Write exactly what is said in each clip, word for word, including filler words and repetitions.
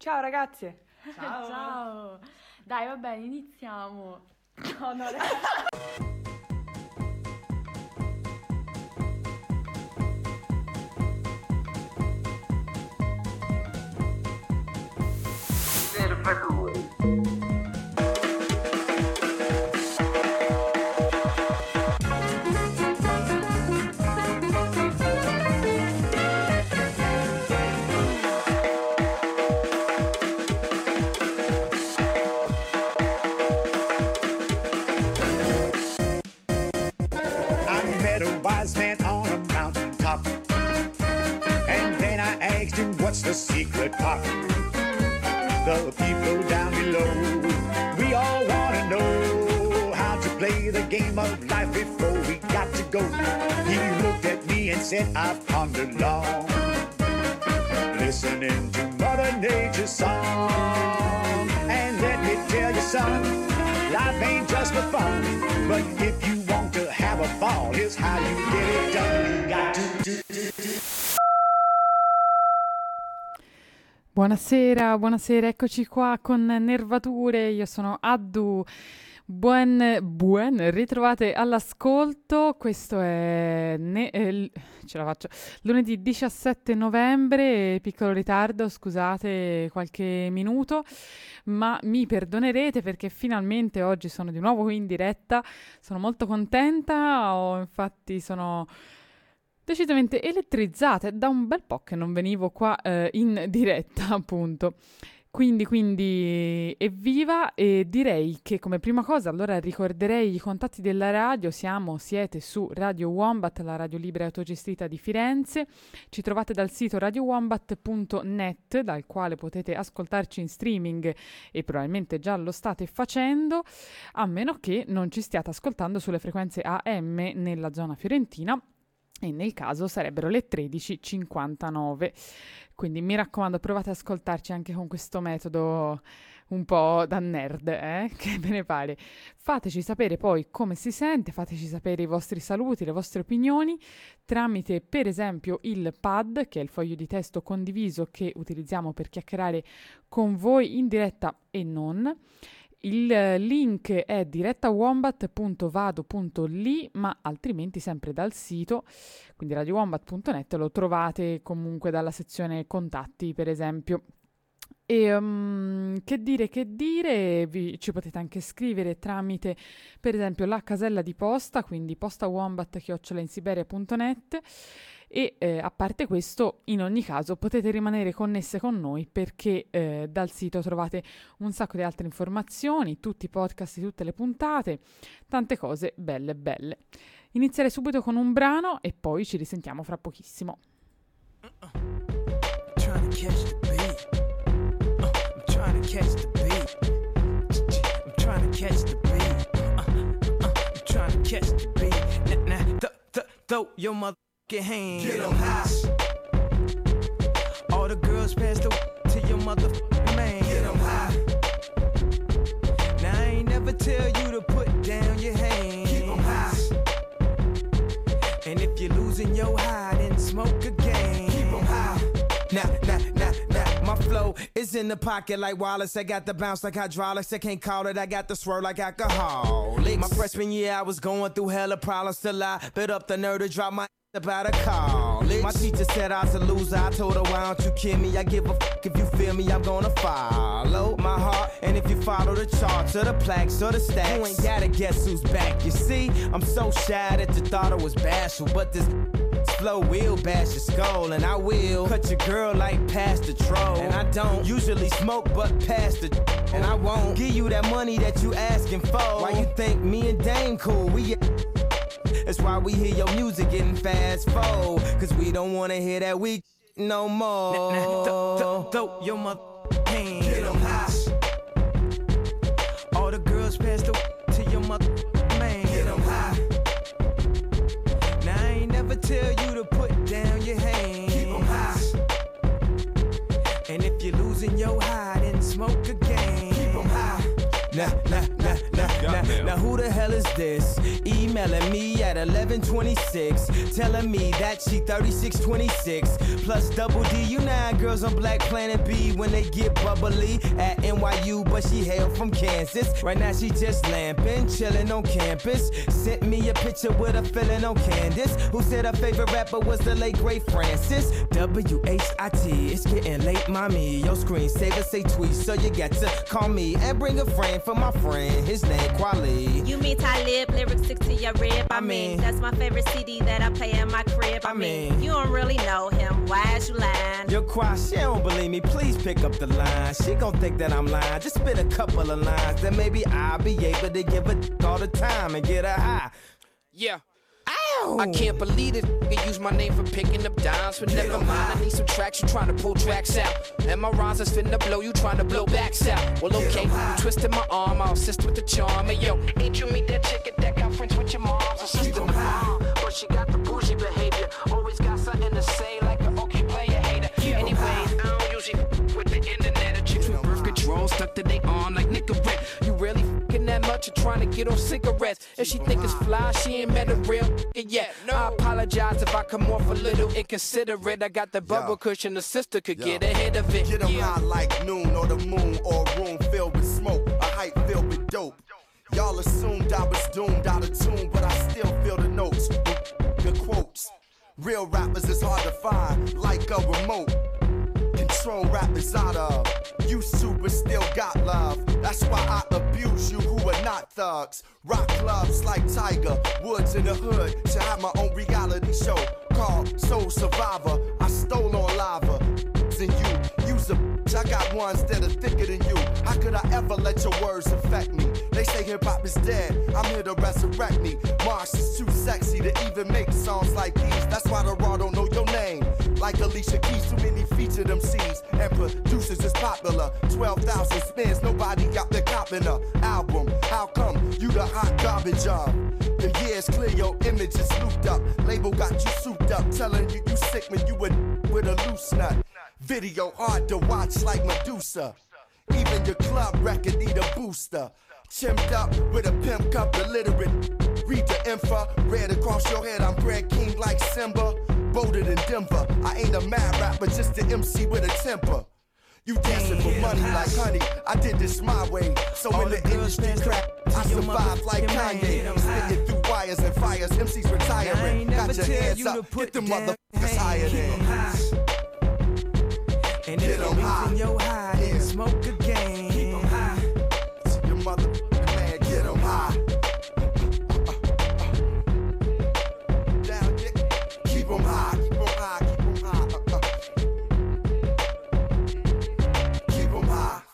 Ciao ragazze. Ciao. Ciao. Dai, va bene, iniziamo. No, no, ragazzi. What's the secret pop? The people down below, we all want to know how to play the game of life before we got to go. He looked at me and said, I've pondered long, listening to Mother Nature's song. And let me tell you, son, life ain't just for fun, but if you want to have a ball, here's how you get it done. You got to do, do, do. Buonasera, buonasera, eccoci qua con Nervature, io sono Addu, buon, buon, ritrovate all'ascolto, questo è, ne, eh, ce la faccio, lunedì diciassette novembre, piccolo ritardo, scusate qualche minuto, ma mi perdonerete perché finalmente oggi sono di nuovo in diretta, sono molto contenta, ho, infatti sono... decisamente elettrizzata, da un bel po' che non venivo qua eh, in diretta, appunto. Quindi, quindi, evviva, e direi che come prima cosa, allora ricorderei i contatti della radio, siamo, siete su Radio Wombat, la radio libera e autogestita di Firenze, ci trovate dal sito radio wombat punto net, dal quale potete ascoltarci in streaming e probabilmente già lo state facendo, a meno che non ci stiate ascoltando sulle frequenze A M nella zona fiorentina, e nel caso sarebbero le tredici e cinquantanove. Quindi mi raccomando, provate ad ascoltarci anche con questo metodo un po' da nerd, eh? Che ve ne pare. Fateci sapere poi come si sente, fateci sapere i vostri saluti, le vostre opinioni, tramite per esempio il pad, che è il foglio di testo condiviso che utilizziamo per chiacchierare con voi in diretta e non. Il link è direttawombat punto vado punto li, ma altrimenti sempre dal sito, quindi radio wombat punto net, lo trovate comunque dalla sezione contatti, per esempio. E um, che dire, che dire, vi, ci potete anche scrivere tramite, per esempio, la casella di posta, quindi postawombat chiocciola insiberia punto net. E eh, a parte questo, in ogni caso potete rimanere connesse con noi perché eh, dal sito trovate un sacco di altre informazioni, tutti i podcast di tutte le puntate, tante cose belle belle. Inizierei subito con un brano e poi ci risentiamo fra pochissimo. Get hand. Get 'em high. All the girls pass the to your motherfucking man. Get 'em high. Now I ain't never tell you to put down your hand. Keep 'em high. And if you're losing your high, then smoke again. Keep 'em high. Nah, nah, nah, nah. My flow is in the pocket like Wallace. I got the bounce like hydraulics. I can't call it. I got the swirl like alcohol. My freshman year, I was going through hella problems. Still I bit up the nerve to drop my about a call. My teacher said I was a loser. I told her, why don't you kill me? I give a fuck if you feel me. I'm gonna follow my heart. And if you follow the charts or the plaques or the stacks, you ain't gotta guess who's back. You see, I'm so shy that you thought I was bashful, but this flow will bash your skull. And I will cut your girl like Pastor Troll. And I don't usually smoke but Pastor. And I won't give you that money that you asking for. Why you think me and Dame cool? We That's why we hear your music getting fast forward, cause we don't wanna hear that weak no more. Nah, nah, th- th- throw your mother hand. Get 'em high. All the girls pass the to your mother man. Get 'em high. Now I ain't never tell you to put down your hand. Keep 'em high. And if you're losing your high, then smoke again. Keep 'em high. Nah, nah, nah, nah, nah. Now who the hell is this? E emailing me at eleven twenty-six, telling me that she thirty-six twenty-six. Plus double D, you know how girls on Black Planet B when they get bubbly at N Y U, but she hail from Kansas. Right now she just lamping, chilling on campus. Sent me a picture with a feeling on Candace, who said her favorite rapper was the late great Francis. W H I T, it's getting late, mommy. Your screensaver say tweet, so you got to call me and bring a friend for my friend. His name Kweli. You mean Talib, lyrics stick to your rib. I, I mean, mean, that's my favorite C D that I play in my crib. I, I mean, mean, you don't really know him. Why is you lying? Your choir, she don't believe me. Please pick up the line. She gon' think that I'm lying. Just spit a couple of lines, then maybe I'll be able to give her all the time and get her high. Yeah. Ow. I can't believe it. You use my name for picking up dimes, but never mind. I need some tracks. You trying to pull tracks out, and my rhymes is finna blow. You trying to blow backs out. Well, okay, you twisted my arm. I'll assist with the charm. And yo, ain't you meet that chick at that conference with your mom's or sister? But she got the bougie behavior. Always got something to say, like an okay player hater. Anyways, I don't usually with the internet. A chicks with birth control stuck to their arm like Nicorette. You really fucking that much or trying to get on cigarettes? If she think it's fly, she ain't met a real yet. No. I apologize if I come off a little inconsiderate. I got the bubble Yo. cushion, the sister could Yo. get ahead of it. Get them yeah. high like noon or the moon or a room filled with smoke, a hype filled with dope. Y'all assumed I was doomed out of tune, but I still feel the notes, the quotes. Real rappers is hard to find, like a remote. Control rappers out of you, super still got love. That's why I abuse you who are not thugs. Rock clubs like Tiger Woods in the hood. Should have my own reality show called Soul Survivor. I stole on lava and you use a bitch. I got ones that are thicker than you. How could I ever let your words affect me? They say hip hop is dead, I'm here to resurrect me. Mars is too sexy to even make songs like these. That's why the raw don't know your name. Like Alicia Keys, too many featured M Cs and producers is popular. twelve thousand spins, nobody got the cop in a album. How come you the hot garbage of? The years clear, your image is looped up. Label got you souped up, telling you you sick when you would with a loose nut. Video hard to watch like Medusa. Even your club record need a booster. Chimped up with a pimp cup, illiterate. Read the info, red across your head. I'm Brad King like Simba, bolder than Denver. I ain't a mad rapper, just an M C with a temper. You dancing for money like honey, I did this my way. So in the industry crap, I survived like Kanye. Spitting through wires and fires, M Cs retiring. Got your hands up, get them motherfuckers higher than. And if the reason you're high, then smoke again. Keep 'em high. Your mother, man, get 'em high. Down, get, keep 'em high, keep 'em high, keep 'em high. Uh, uh. Keep 'em high.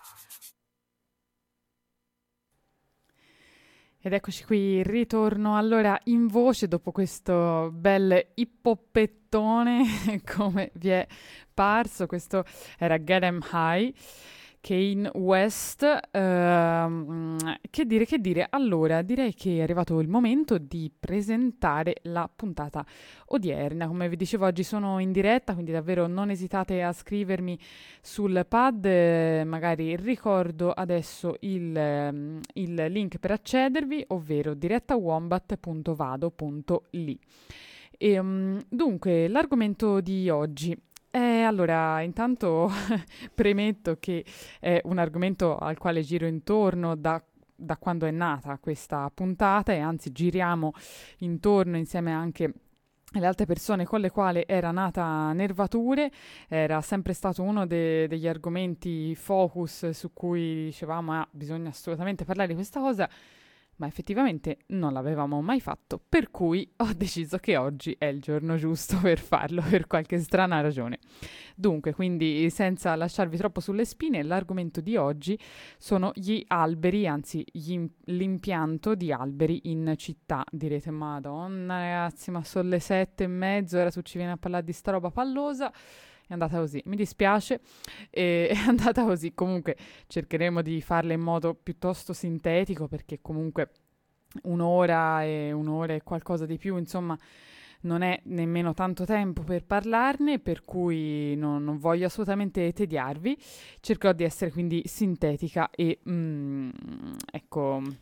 Ed eccoci qui, ritorno allora in voce dopo questo bel ippoppettone, come vi è parso. Questo era Get 'Em High, Kanye West. Ehm, che dire, che dire? Allora, direi che è arrivato il momento di presentare la puntata odierna. Come vi dicevo, oggi sono in diretta, quindi davvero non esitate a scrivermi sul pad. Eh, magari ricordo adesso il, um, il link per accedervi, ovvero direttawombat punto vado punto li. E, um, dunque, l'argomento di oggi. Eh, allora, intanto premetto che è un argomento al quale giro intorno da, da quando è nata questa puntata, e anzi giriamo intorno insieme anche alle altre persone con le quali era nata Nervature. Era sempre stato uno de- degli argomenti focus su cui dicevamo ah, bisogna assolutamente parlare di questa cosa, ma effettivamente non l'avevamo mai fatto, per cui ho deciso che oggi è il giorno giusto per farlo, per qualche strana ragione. Dunque, quindi senza lasciarvi troppo sulle spine, l'argomento di oggi sono gli alberi, anzi gli im- l'impianto di alberi in città. Direte, madonna ragazzi, ma sono le sette e mezzo, ora tu ci vieni a parlare di sta roba pallosa? È andata così, mi dispiace, e, è andata così. Comunque cercheremo di farla in modo piuttosto sintetico, perché comunque un'ora e un'ora e qualcosa di più, insomma, non è nemmeno tanto tempo per parlarne, per cui non, non voglio assolutamente tediarvi. Cercherò di essere quindi sintetica e, mm, ecco,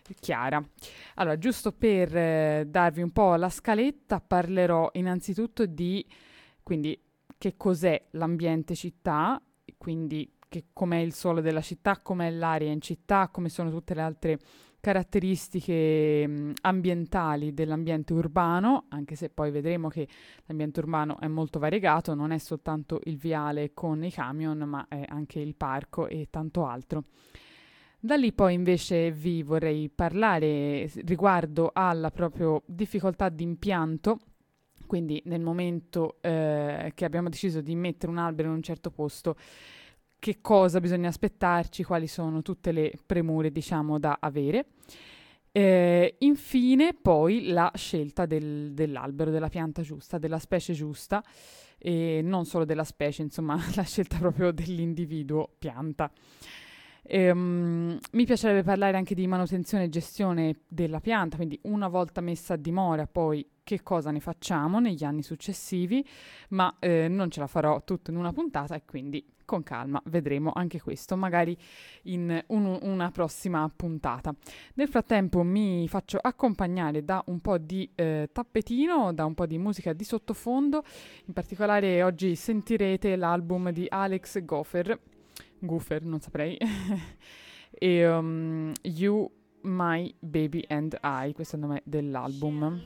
chiara. Allora, giusto per eh, darvi un po' la scaletta, parlerò innanzitutto di quindi che cos'è l'ambiente città, quindi che com'è il suolo della città, com'è l'aria in città, come sono tutte le altre caratteristiche mh, ambientali dell'ambiente urbano, anche se poi vedremo che l'ambiente urbano è molto variegato, non è soltanto il viale con i camion, ma è anche il parco e tanto altro. Da lì poi invece vi vorrei parlare riguardo alla proprio difficoltà di impianto, quindi nel momento eh, che abbiamo deciso di mettere un albero in un certo posto, che cosa bisogna aspettarci, quali sono tutte le premure, diciamo, da avere. Eh, infine poi la scelta del, dell'albero, della pianta giusta, della specie giusta, e non solo della specie, insomma, la scelta proprio dell'individuo pianta. Ehm, mi piacerebbe parlare anche di manutenzione e gestione della pianta, quindi una volta messa a dimora poi che cosa ne facciamo negli anni successivi, ma eh, non ce la farò tutto in una puntata e quindi con calma vedremo anche questo, magari in un, una prossima puntata. Nel frattempo mi faccio accompagnare da un po' di eh, tappetino, da un po' di musica di sottofondo, in particolare oggi sentirete l'album di Alex Gopher, Goofer, non saprei, e um, You, My Baby and I, questo è il nome dell'album.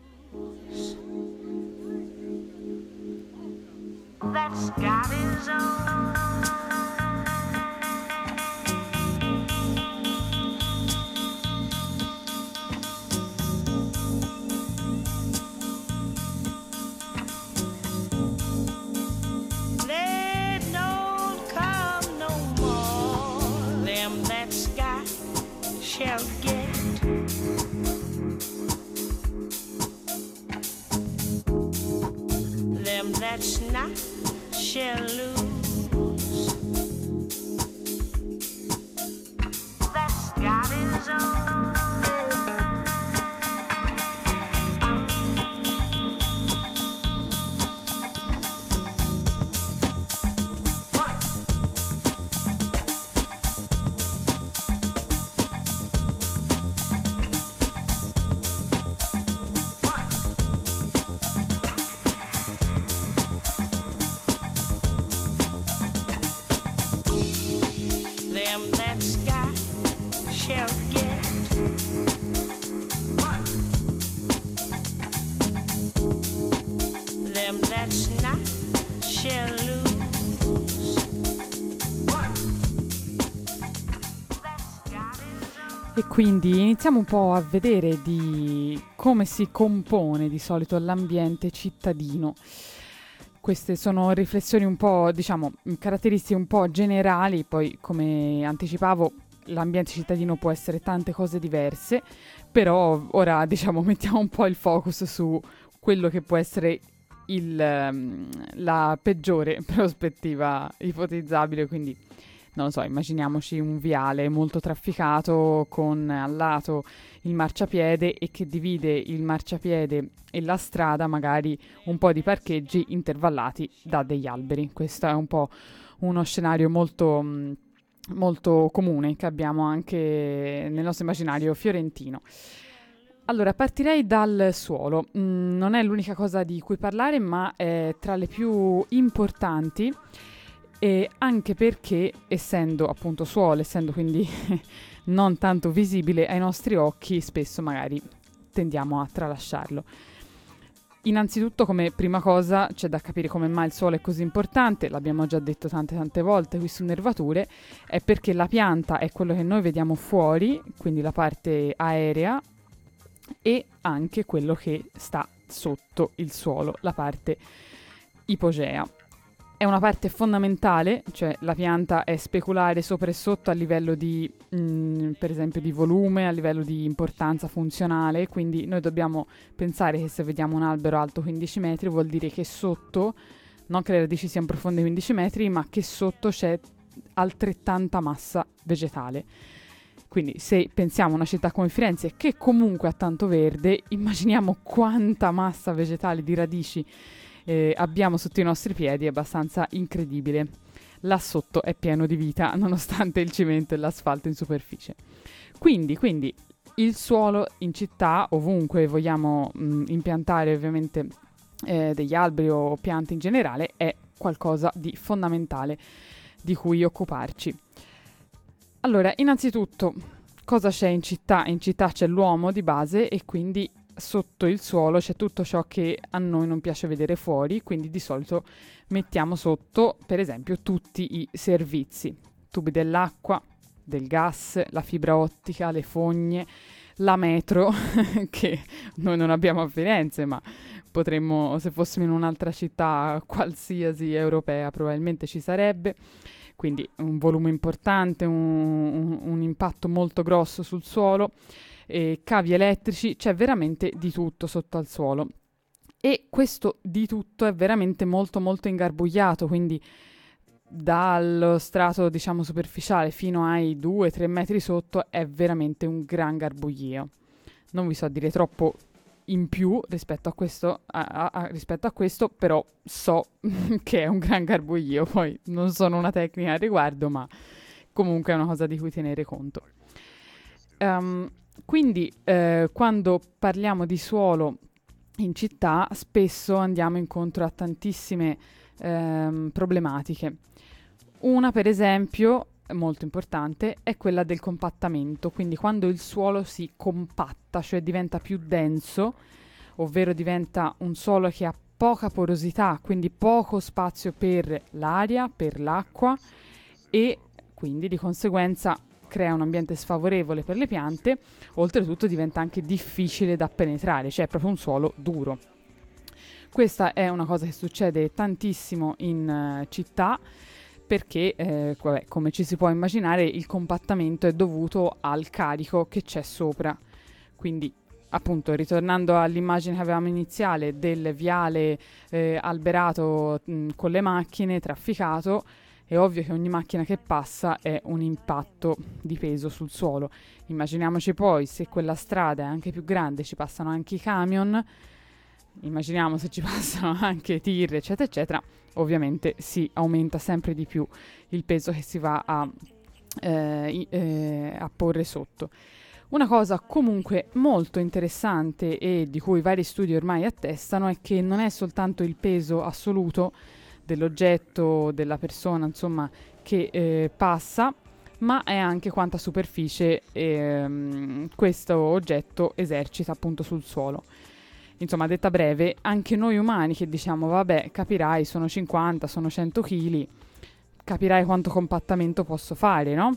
That's got his own. They don't come no more. Them that's got shall get. Them that's not shall lose. That's got his own. Them that's got shall get. Them that's not shall lose. E quindi iniziamo un po' a vedere di come si compone di solito l'ambiente cittadino. Queste sono riflessioni un po', diciamo, caratteristiche un po' generali, poi come anticipavo l'ambiente cittadino può essere tante cose diverse, però ora diciamo mettiamo un po' il focus su quello che può essere il, um, la peggiore prospettiva ipotizzabile, quindi non lo so, immaginiamoci un viale molto trafficato con al lato il marciapiede e che divide il marciapiede e la strada magari un po' di parcheggi intervallati da degli alberi. Questo è un po' uno scenario molto, molto comune che abbiamo anche nel nostro immaginario fiorentino. Allora, partirei dal suolo. Mm, non è l'unica cosa di cui parlare, ma è tra le più importanti. E anche perché, essendo appunto suolo, essendo quindi non tanto visibile ai nostri occhi, spesso magari tendiamo a tralasciarlo. Innanzitutto, come prima cosa, c'è da capire come mai il suolo è così importante, l'abbiamo già detto tante tante volte qui su Nervature, è perché la pianta è quello che noi vediamo fuori, quindi la parte aerea, e anche quello che sta sotto il suolo, la parte ipogea. È una parte fondamentale, cioè la pianta è speculare sopra e sotto a livello di, mh, per esempio, di volume, a livello di importanza funzionale, quindi noi dobbiamo pensare che se vediamo un albero alto quindici metri vuol dire che sotto, non che le radici siano profonde quindici metri, ma che sotto c'è altrettanta massa vegetale. Quindi se pensiamo a una città come Firenze, che comunque ha tanto verde, immaginiamo quanta massa vegetale di radici Eh, abbiamo sotto i nostri piedi, è abbastanza incredibile. Là sotto è pieno di vita, nonostante il cemento e l'asfalto in superficie. Quindi, quindi il suolo in città, ovunque vogliamo mh, impiantare ovviamente eh, degli alberi o piante in generale, è qualcosa di fondamentale di cui occuparci. Allora, innanzitutto, cosa c'è in città? In città c'è l'uomo di base e quindi sotto il suolo c'è tutto ciò che a noi non piace vedere fuori, quindi di solito mettiamo sotto, per esempio, tutti i servizi, tubi dell'acqua, del gas, la fibra ottica, le fogne, la metro, che noi non abbiamo a Firenze, ma potremmo, se fossimo in un'altra città qualsiasi europea, probabilmente ci sarebbe. Quindi un volume importante, un, un, un impatto molto grosso sul suolo, eh, cavi elettrici, c'è veramente di tutto sotto al suolo. E questo di tutto è veramente molto molto ingarbugliato, quindi dallo strato diciamo superficiale fino ai due tre metri sotto è veramente un gran garbuglio. Non vi so dire troppo in più rispetto a questo, a, a, a, rispetto a questo, però so che è un gran garbuglio. Poi non sono una tecnica al riguardo, ma comunque è una cosa di cui tenere conto. Um, quindi eh, quando parliamo di suolo in città spesso andiamo incontro a tantissime ehm, problematiche. Una, per esempio, molto importante, è quella del compattamento, quindi quando il suolo si compatta, cioè diventa più denso, ovvero diventa un suolo che ha poca porosità, quindi poco spazio per l'aria, per l'acqua e quindi di conseguenza crea un ambiente sfavorevole per le piante, oltretutto diventa anche difficile da penetrare, cioè è proprio un suolo duro. Questa è una cosa che succede tantissimo in uh, città, perché, eh, vabbè, come ci si può immaginare, il compattamento è dovuto al carico che c'è sopra. Quindi, appunto, ritornando all'immagine che avevamo iniziale del viale eh, alberato mh, con le macchine, trafficato, è ovvio che ogni macchina che passa è un impatto di peso sul suolo. Immaginiamoci poi se quella strada è anche più grande, ci passano anche i camion, immaginiamo se ci passano anche tir, eccetera, eccetera, ovviamente si aumenta sempre di più il peso che si va a, eh, eh, a porre sotto. Una cosa comunque molto interessante e di cui vari studi ormai attestano è che non è soltanto il peso assoluto dell'oggetto, della persona, insomma, che eh, passa, ma è anche quanta superficie ehm, questo oggetto esercita appunto sul suolo. Insomma, detta breve, anche noi umani che diciamo, vabbè, capirai, sono cinquanta, sono cento chili, capirai quanto compattamento posso fare, no?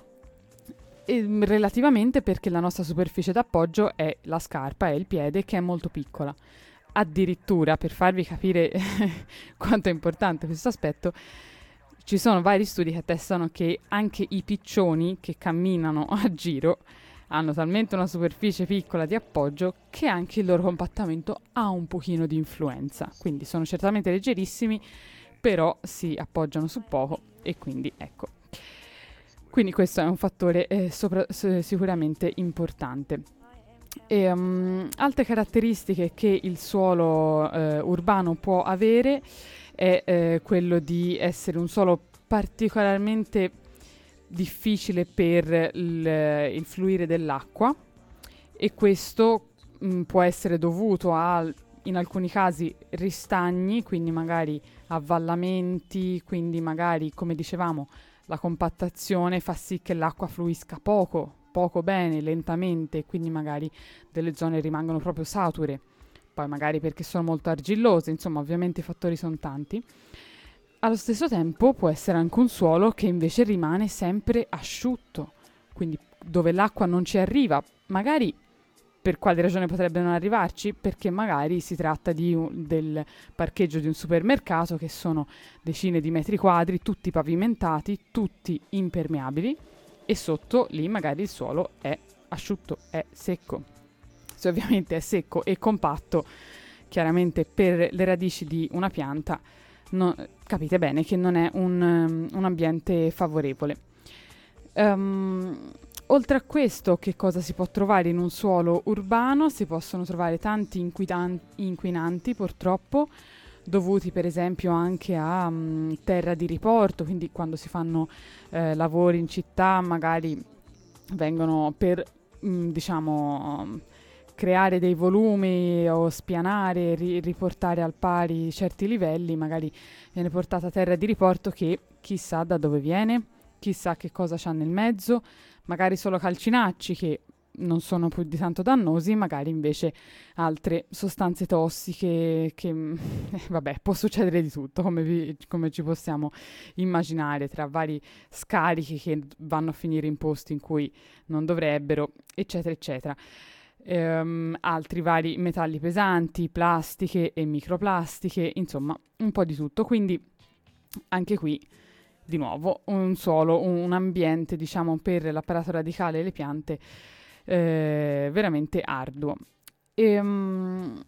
E, relativamente perché la nostra superficie d'appoggio è la scarpa, è il piede, che è molto piccola. Addirittura, per farvi capire quanto è importante questo aspetto, ci sono vari studi che attestano che anche i piccioni che camminano a giro hanno talmente una superficie piccola di appoggio che anche il loro compattamento ha un pochino di influenza. Quindi sono certamente leggerissimi, però si appoggiano su poco e quindi ecco. Quindi questo è un fattore eh, sopra, s- sicuramente importante. E, um, altre caratteristiche che il suolo eh, urbano può avere è eh, quello di essere un suolo particolarmente difficile per il, il fluire dell'acqua, e questo mh, può essere dovuto a, in alcuni casi, ristagni, quindi magari avvallamenti, quindi magari, come dicevamo, la compattazione fa sì che l'acqua fluisca poco, poco bene, lentamente, quindi magari delle zone rimangono proprio sature, poi magari perché sono molto argillose, insomma ovviamente i fattori sono tanti. Allo stesso tempo può essere anche un suolo che invece rimane sempre asciutto, quindi dove l'acqua non ci arriva, magari per quale ragione potrebbe non arrivarci? Perché magari si tratta di un, del parcheggio di un supermercato, che sono decine di metri quadri, tutti pavimentati, tutti impermeabili, e sotto lì magari il suolo è asciutto, è secco. Se ovviamente è secco e compatto, chiaramente per le radici di una pianta, no, capite bene che non è un, um, un ambiente favorevole. Um, oltre a questo, che cosa si può trovare in un suolo urbano? Si possono trovare tanti inquitan- inquinanti, purtroppo, dovuti per esempio anche a um, terra di riporto, quindi quando si fanno eh, lavori in città magari vengono per mh, diciamo, creare dei volumi o spianare, ri- riportare al pari certi livelli, magari viene portata a terra di riporto che chissà da dove viene, chissà che cosa c'ha nel mezzo, magari solo calcinacci che non sono più di tanto dannosi, magari invece altre sostanze tossiche che, eh, vabbè, può succedere di tutto, come, vi, come ci possiamo immaginare, tra vari scarichi che vanno a finire in posti in cui non dovrebbero, eccetera, eccetera. Ehm, altri vari metalli pesanti, plastiche e microplastiche, insomma, un po' di tutto. Quindi anche qui, di nuovo, un suolo, un ambiente, diciamo, per l'apparato radicale e le piante Eh, veramente arduo. Ehm,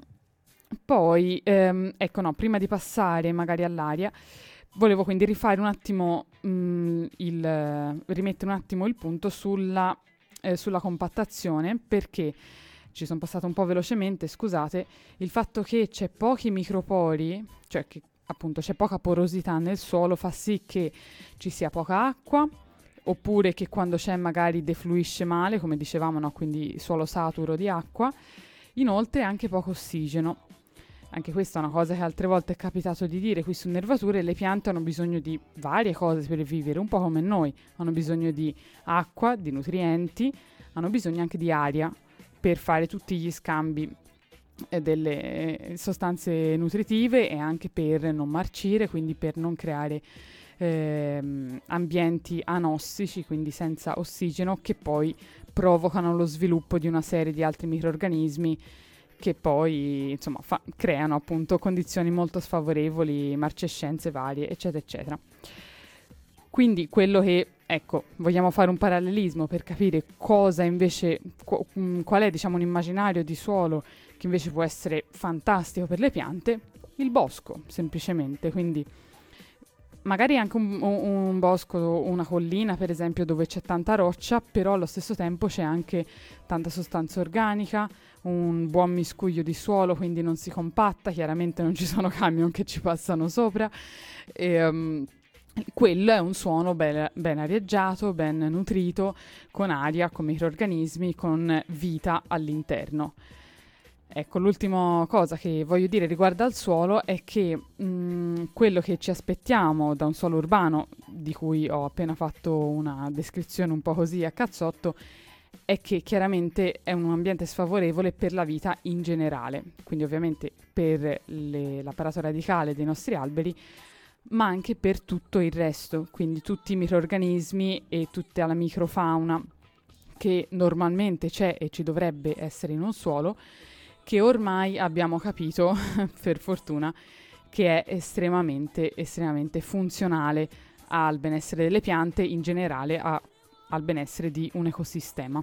poi, ehm, ecco no, prima di passare magari all'aria, volevo quindi rifare un attimo mh, il, eh, rimettere un attimo il punto sulla, eh, sulla compattazione, perché ci sono passato un po' velocemente, scusate, il fatto che c'è pochi micropori, cioè che appunto c'è poca porosità nel suolo, fa sì che ci sia poca acqua, oppure che quando c'è magari defluisce male, come dicevamo, no? Quindi suolo saturo di acqua. Inoltre anche poco ossigeno. Anche questa è una cosa che altre volte è capitato di dire qui su Nervature. Le piante hanno bisogno di varie cose per vivere, un po' come noi. Hanno bisogno di acqua, di nutrienti, hanno bisogno anche di aria per fare tutti gli scambi eh, delle eh, sostanze nutritive e anche per non marcire, quindi per non creare Ehm, ambienti anossici, quindi senza ossigeno, che poi provocano lo sviluppo di una serie di altri microrganismi che poi insomma fa- creano appunto condizioni molto sfavorevoli, marcescenze varie, eccetera, eccetera. Quindi quello che, ecco, vogliamo fare un parallelismo per capire cosa invece, qu- qual è diciamo un immaginario di suolo che invece può essere fantastico per le piante, il bosco, semplicemente. Quindi magari anche un, un, un bosco, una collina per esempio, dove c'è tanta roccia, però allo stesso tempo c'è anche tanta sostanza organica, un buon miscuglio di suolo, quindi non si compatta, chiaramente non ci sono camion che ci passano sopra. E, um, quello è un suono ben, ben arieggiato, ben nutrito, con aria, con microrganismi, con vita all'interno. Ecco, l'ultima cosa che voglio dire riguardo al suolo è che mh, quello che ci aspettiamo da un suolo urbano, di cui ho appena fatto una descrizione un po' così a cazzotto, è che chiaramente è un ambiente sfavorevole per la vita in generale, quindi ovviamente per le, l'apparato radicale dei nostri alberi, ma anche per tutto il resto, quindi tutti i microrganismi e tutta la microfauna che normalmente c'è e ci dovrebbe essere in un suolo, che ormai abbiamo capito, per fortuna, che è estremamente, estremamente funzionale al benessere delle piante, in generale a, al benessere di un ecosistema.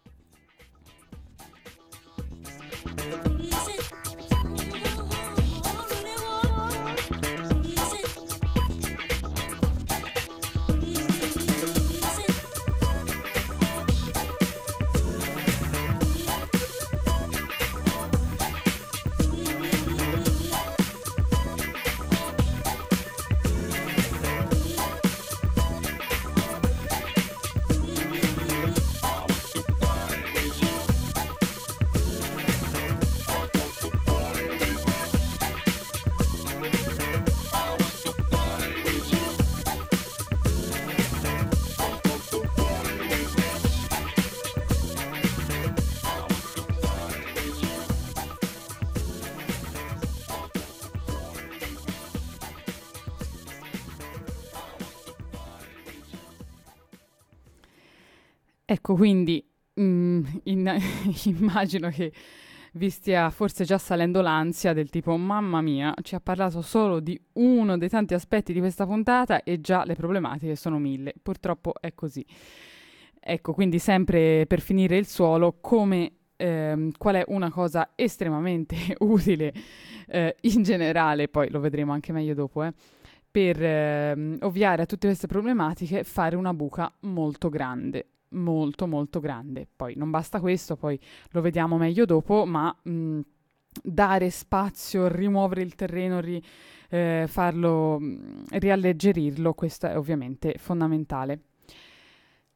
Ecco, quindi mm, in, immagino che vi stia forse già salendo l'ansia del tipo mamma mia, ci ha parlato solo di uno dei tanti aspetti di questa puntata e già le problematiche sono mille. Purtroppo è così. Ecco, quindi sempre per finire il suolo, come ehm, qual è una cosa estremamente utile eh, in generale, poi lo vedremo anche meglio dopo, eh, per ehm, ovviare a tutte queste problematiche, fare una buca molto grande. molto molto grande. Poi non basta questo, poi lo vediamo meglio dopo, ma mh, dare spazio, rimuovere il terreno, ri, eh, farlo, mh, rialleggerirlo, questo è ovviamente fondamentale.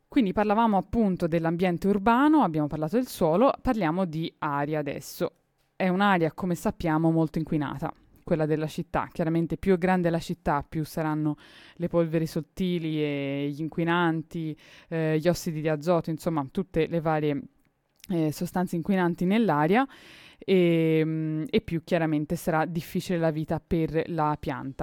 Quindi parlavamo appunto dell'ambiente urbano, abbiamo parlato del suolo, parliamo di aria adesso. È un'aria, come sappiamo, molto inquinata, quella della città. Chiaramente più è grande la città, più saranno le polveri sottili e gli inquinanti, eh, gli ossidi di azoto, insomma tutte le varie eh, sostanze inquinanti nell'aria e, mh, e più chiaramente sarà difficile la vita per la pianta.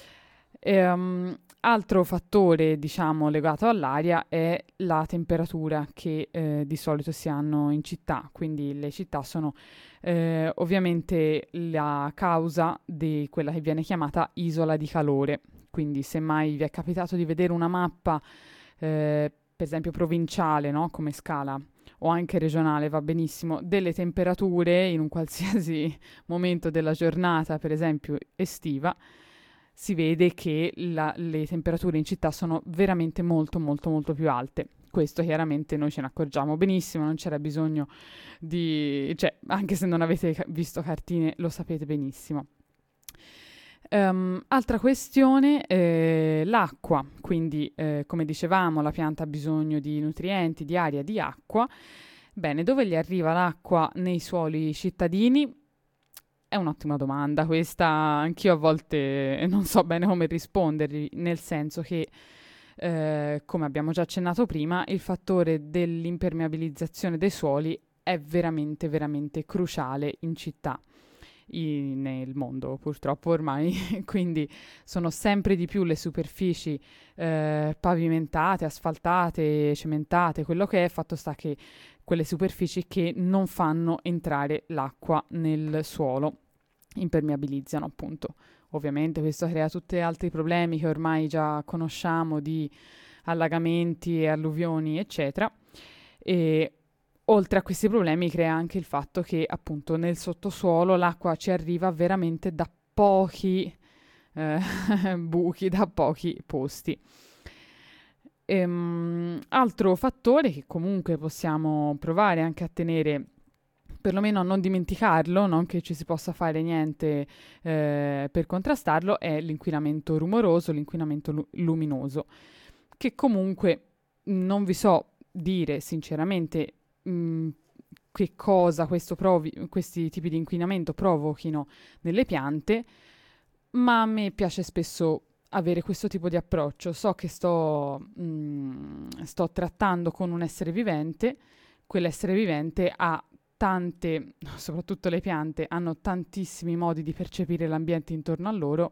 Um, altro fattore, diciamo, legato all'aria è la temperatura che eh, di solito si hanno in città, quindi le città sono eh, ovviamente la causa di quella che viene chiamata isola di calore. Quindi se mai vi è capitato di vedere una mappa eh, per esempio provinciale, no? Come scala, o anche regionale, va benissimo, delle temperature in un qualsiasi momento della giornata, per esempio estiva, si vede che la, le temperature in città sono veramente molto molto molto più alte. Questo chiaramente noi ce ne accorgiamo benissimo, non c'era bisogno di... cioè, anche se non avete ca- visto cartine, lo sapete benissimo. Um, altra questione, eh, l'acqua. Quindi, eh, come dicevamo, la pianta ha bisogno di nutrienti, di aria, di acqua. Bene, dove gli arriva l'acqua nei suoli cittadini? È un'ottima domanda, questa anch'io a volte non so bene come rispondervi, nel senso che, eh, come abbiamo già accennato prima, il fattore dell'impermeabilizzazione dei suoli è veramente, veramente cruciale in città, in, nel mondo purtroppo ormai, quindi sono sempre di più le superfici eh, pavimentate, asfaltate, cementate, quello che è, fatto sta che quelle superfici che non fanno entrare l'acqua nel suolo, impermeabilizzano appunto. Ovviamente questo crea tutti altri problemi che ormai già conosciamo di allagamenti e alluvioni, eccetera. E oltre a questi problemi crea anche il fatto che appunto nel sottosuolo l'acqua ci arriva veramente da pochi eh, buchi, da pochi posti. Ehm, altro fattore che comunque possiamo provare anche a tenere, perlomeno a non dimenticarlo, non che ci si possa fare niente eh, per contrastarlo, è l'inquinamento rumoroso, l'inquinamento lu- luminoso, che comunque non vi so dire sinceramente mh, che cosa questo provi- questi tipi di inquinamento provochino nelle piante, ma a me piace spesso avere questo tipo di approccio. So che sto, mh, sto trattando con un essere vivente, quell'essere vivente ha tante, soprattutto le piante, hanno tantissimi modi di percepire l'ambiente intorno a loro.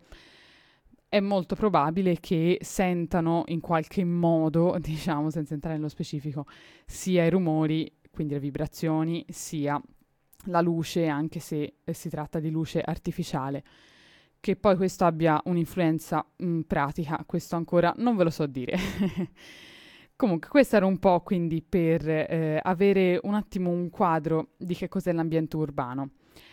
È molto probabile che sentano in qualche modo, diciamo senza entrare nello specifico, sia i rumori, quindi le vibrazioni, sia la luce, anche se eh, si tratta di luce artificiale. Che poi questo abbia un'influenza mh, pratica, questo ancora non ve lo so dire. Comunque questo era un po' quindi per eh, avere un attimo un quadro di che cos'è l'ambiente urbano.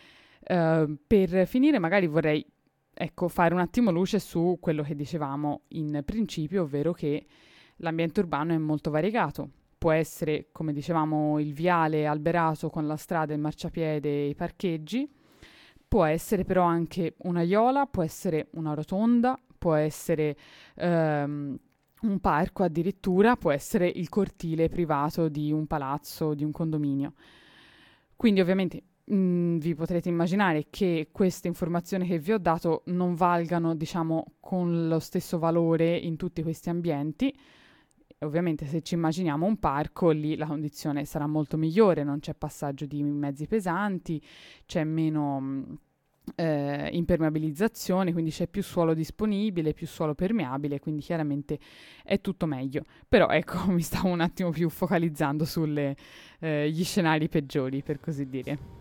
Uh, per finire magari vorrei ecco, fare un attimo luce su quello che dicevamo in principio, ovvero che l'ambiente urbano è molto variegato. Può essere, come dicevamo, il viale alberato con la strada, il marciapiede e i parcheggi. Può essere però anche una aiuola, può essere una rotonda, può essere um, un parco addirittura, può essere il cortile privato di un palazzo, di un condominio. Quindi ovviamente mh, vi potrete immaginare che queste informazioni che vi ho dato non valgano, diciamo, con lo stesso valore in tutti questi ambienti. Ovviamente se ci immaginiamo un parco, lì la condizione sarà molto migliore, non c'è passaggio di mezzi pesanti, c'è meno eh, impermeabilizzazione, quindi c'è più suolo disponibile, più suolo permeabile, quindi chiaramente è tutto meglio. Però ecco, mi stavo un attimo più focalizzando sugli eh, scenari peggiori, per così dire.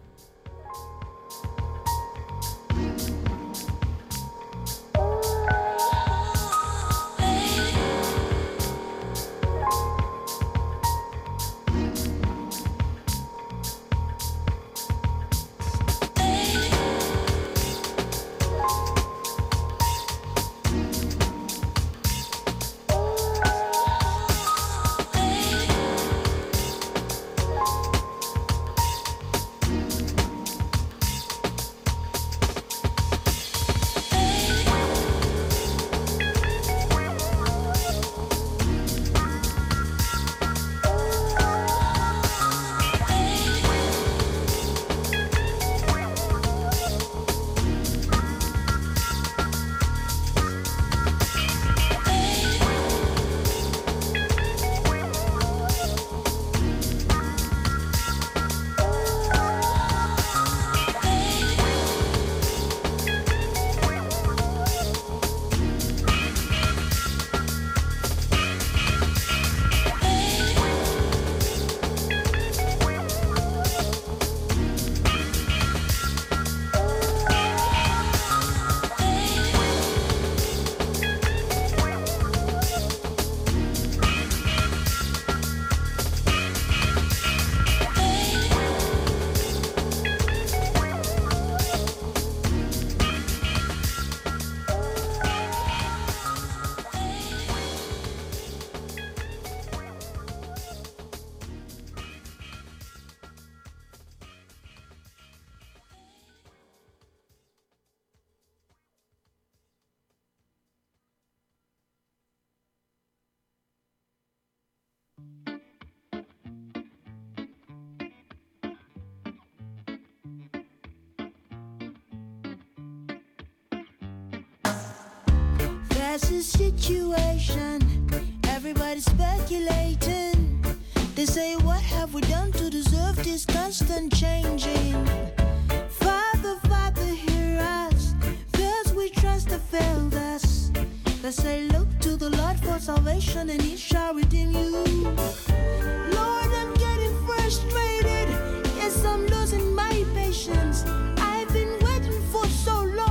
There's a situation, everybody's speculating. They say, what have we done to deserve this constant changing? Father, Father, hear us, cause we trust have failed us. They say, look to the Lord for salvation and He shall redeem you. Lord, I'm getting frustrated, yes, I'm losing my patience. I've been waiting for so long.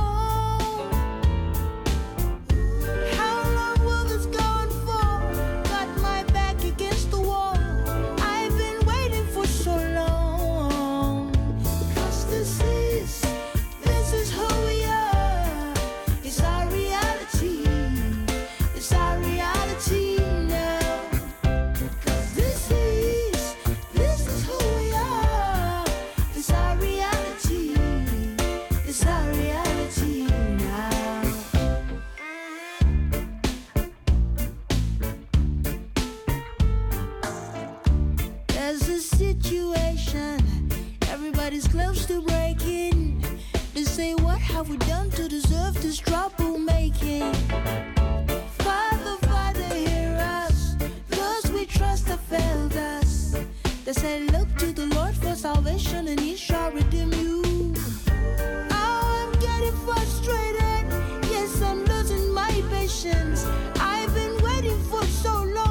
Everybody's close to breaking. They say, what have we done to deserve this troublemaking? Father, Father, hear us, cause we trust have failed us. They say, look to the Lord for salvation and He shall redeem you. Oh, I'm getting frustrated, yes, I'm losing my patience. I've been waiting for so long.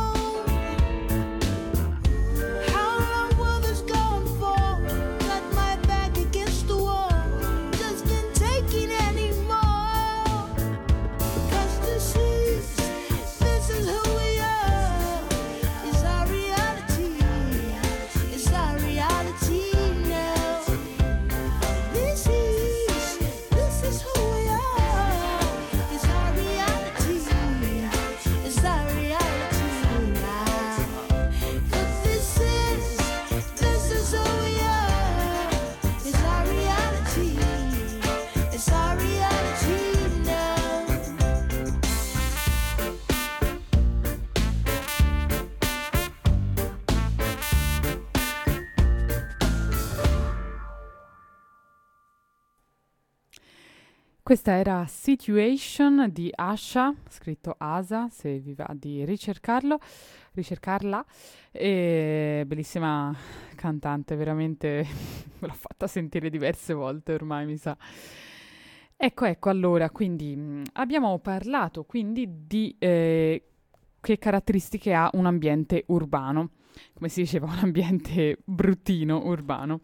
Questa era Situation di Asha, scritto Asa, se vi va di ricercarlo, ricercarla. E bellissima cantante, veramente me l'ho fatta sentire diverse volte ormai, mi sa. Ecco, ecco, allora, quindi mh, abbiamo parlato quindi di eh, che caratteristiche ha un ambiente urbano, come si diceva, un ambiente bruttino urbano.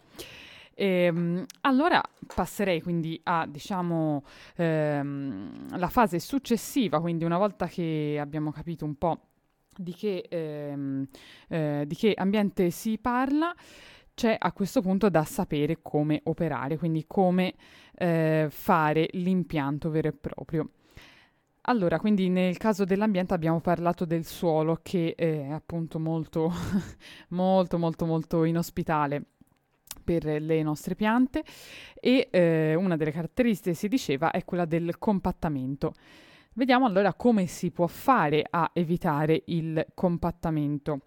E, allora passerei quindi a, diciamo, ehm, la fase successiva, quindi una volta che abbiamo capito un po' di che, ehm, eh, di che ambiente si parla, c'è a questo punto da sapere come operare, quindi come eh, fare l'impianto vero e proprio. Allora, quindi nel caso dell'ambiente abbiamo parlato del suolo, che è appunto molto, molto, molto, molto inospitale per le nostre piante, e eh, una delle caratteristiche, si diceva, è quella del compattamento. Vediamo allora come si può fare a evitare il compattamento.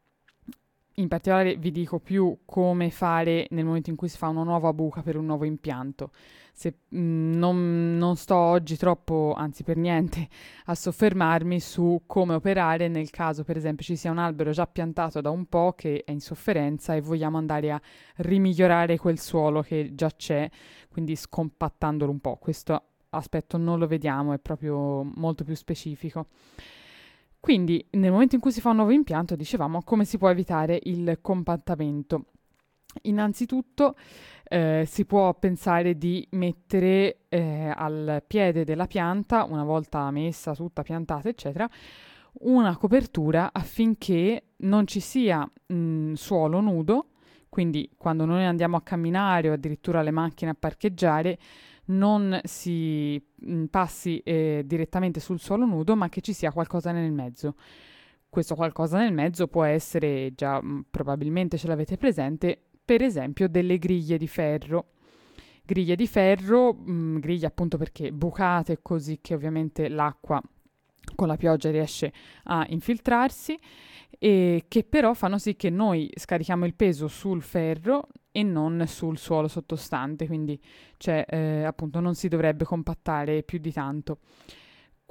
In particolare vi dico più come fare nel momento in cui si fa una nuova buca per un nuovo impianto. Se, mh, non, non sto oggi troppo, anzi per niente, a soffermarmi su come operare nel caso, per esempio, ci sia un albero già piantato da un po' che è in sofferenza e vogliamo andare a rimigliorare quel suolo che già c'è, quindi scompattandolo un po'. Questo aspetto non lo vediamo, è proprio molto più specifico. Quindi nel momento in cui si fa un nuovo impianto, dicevamo, come si può evitare il compattamento? Innanzitutto eh, si può pensare di mettere eh, al piede della pianta, una volta messa tutta piantata eccetera, una copertura affinché non ci sia mh, suolo nudo, quindi quando noi andiamo a camminare o addirittura le macchine a parcheggiare non si mh, passi eh, direttamente sul suolo nudo, ma che ci sia qualcosa nel mezzo. Questo qualcosa nel mezzo può essere, già mh, probabilmente ce l'avete presente, per esempio delle griglie di ferro. Griglie di ferro, mh, griglie appunto perché bucate così che ovviamente l'acqua con la pioggia riesce a infiltrarsi, e che però fanno sì che noi scarichiamo il peso sul ferro e non sul suolo sottostante, quindi cioè, eh, appunto non si dovrebbe compattare più di tanto.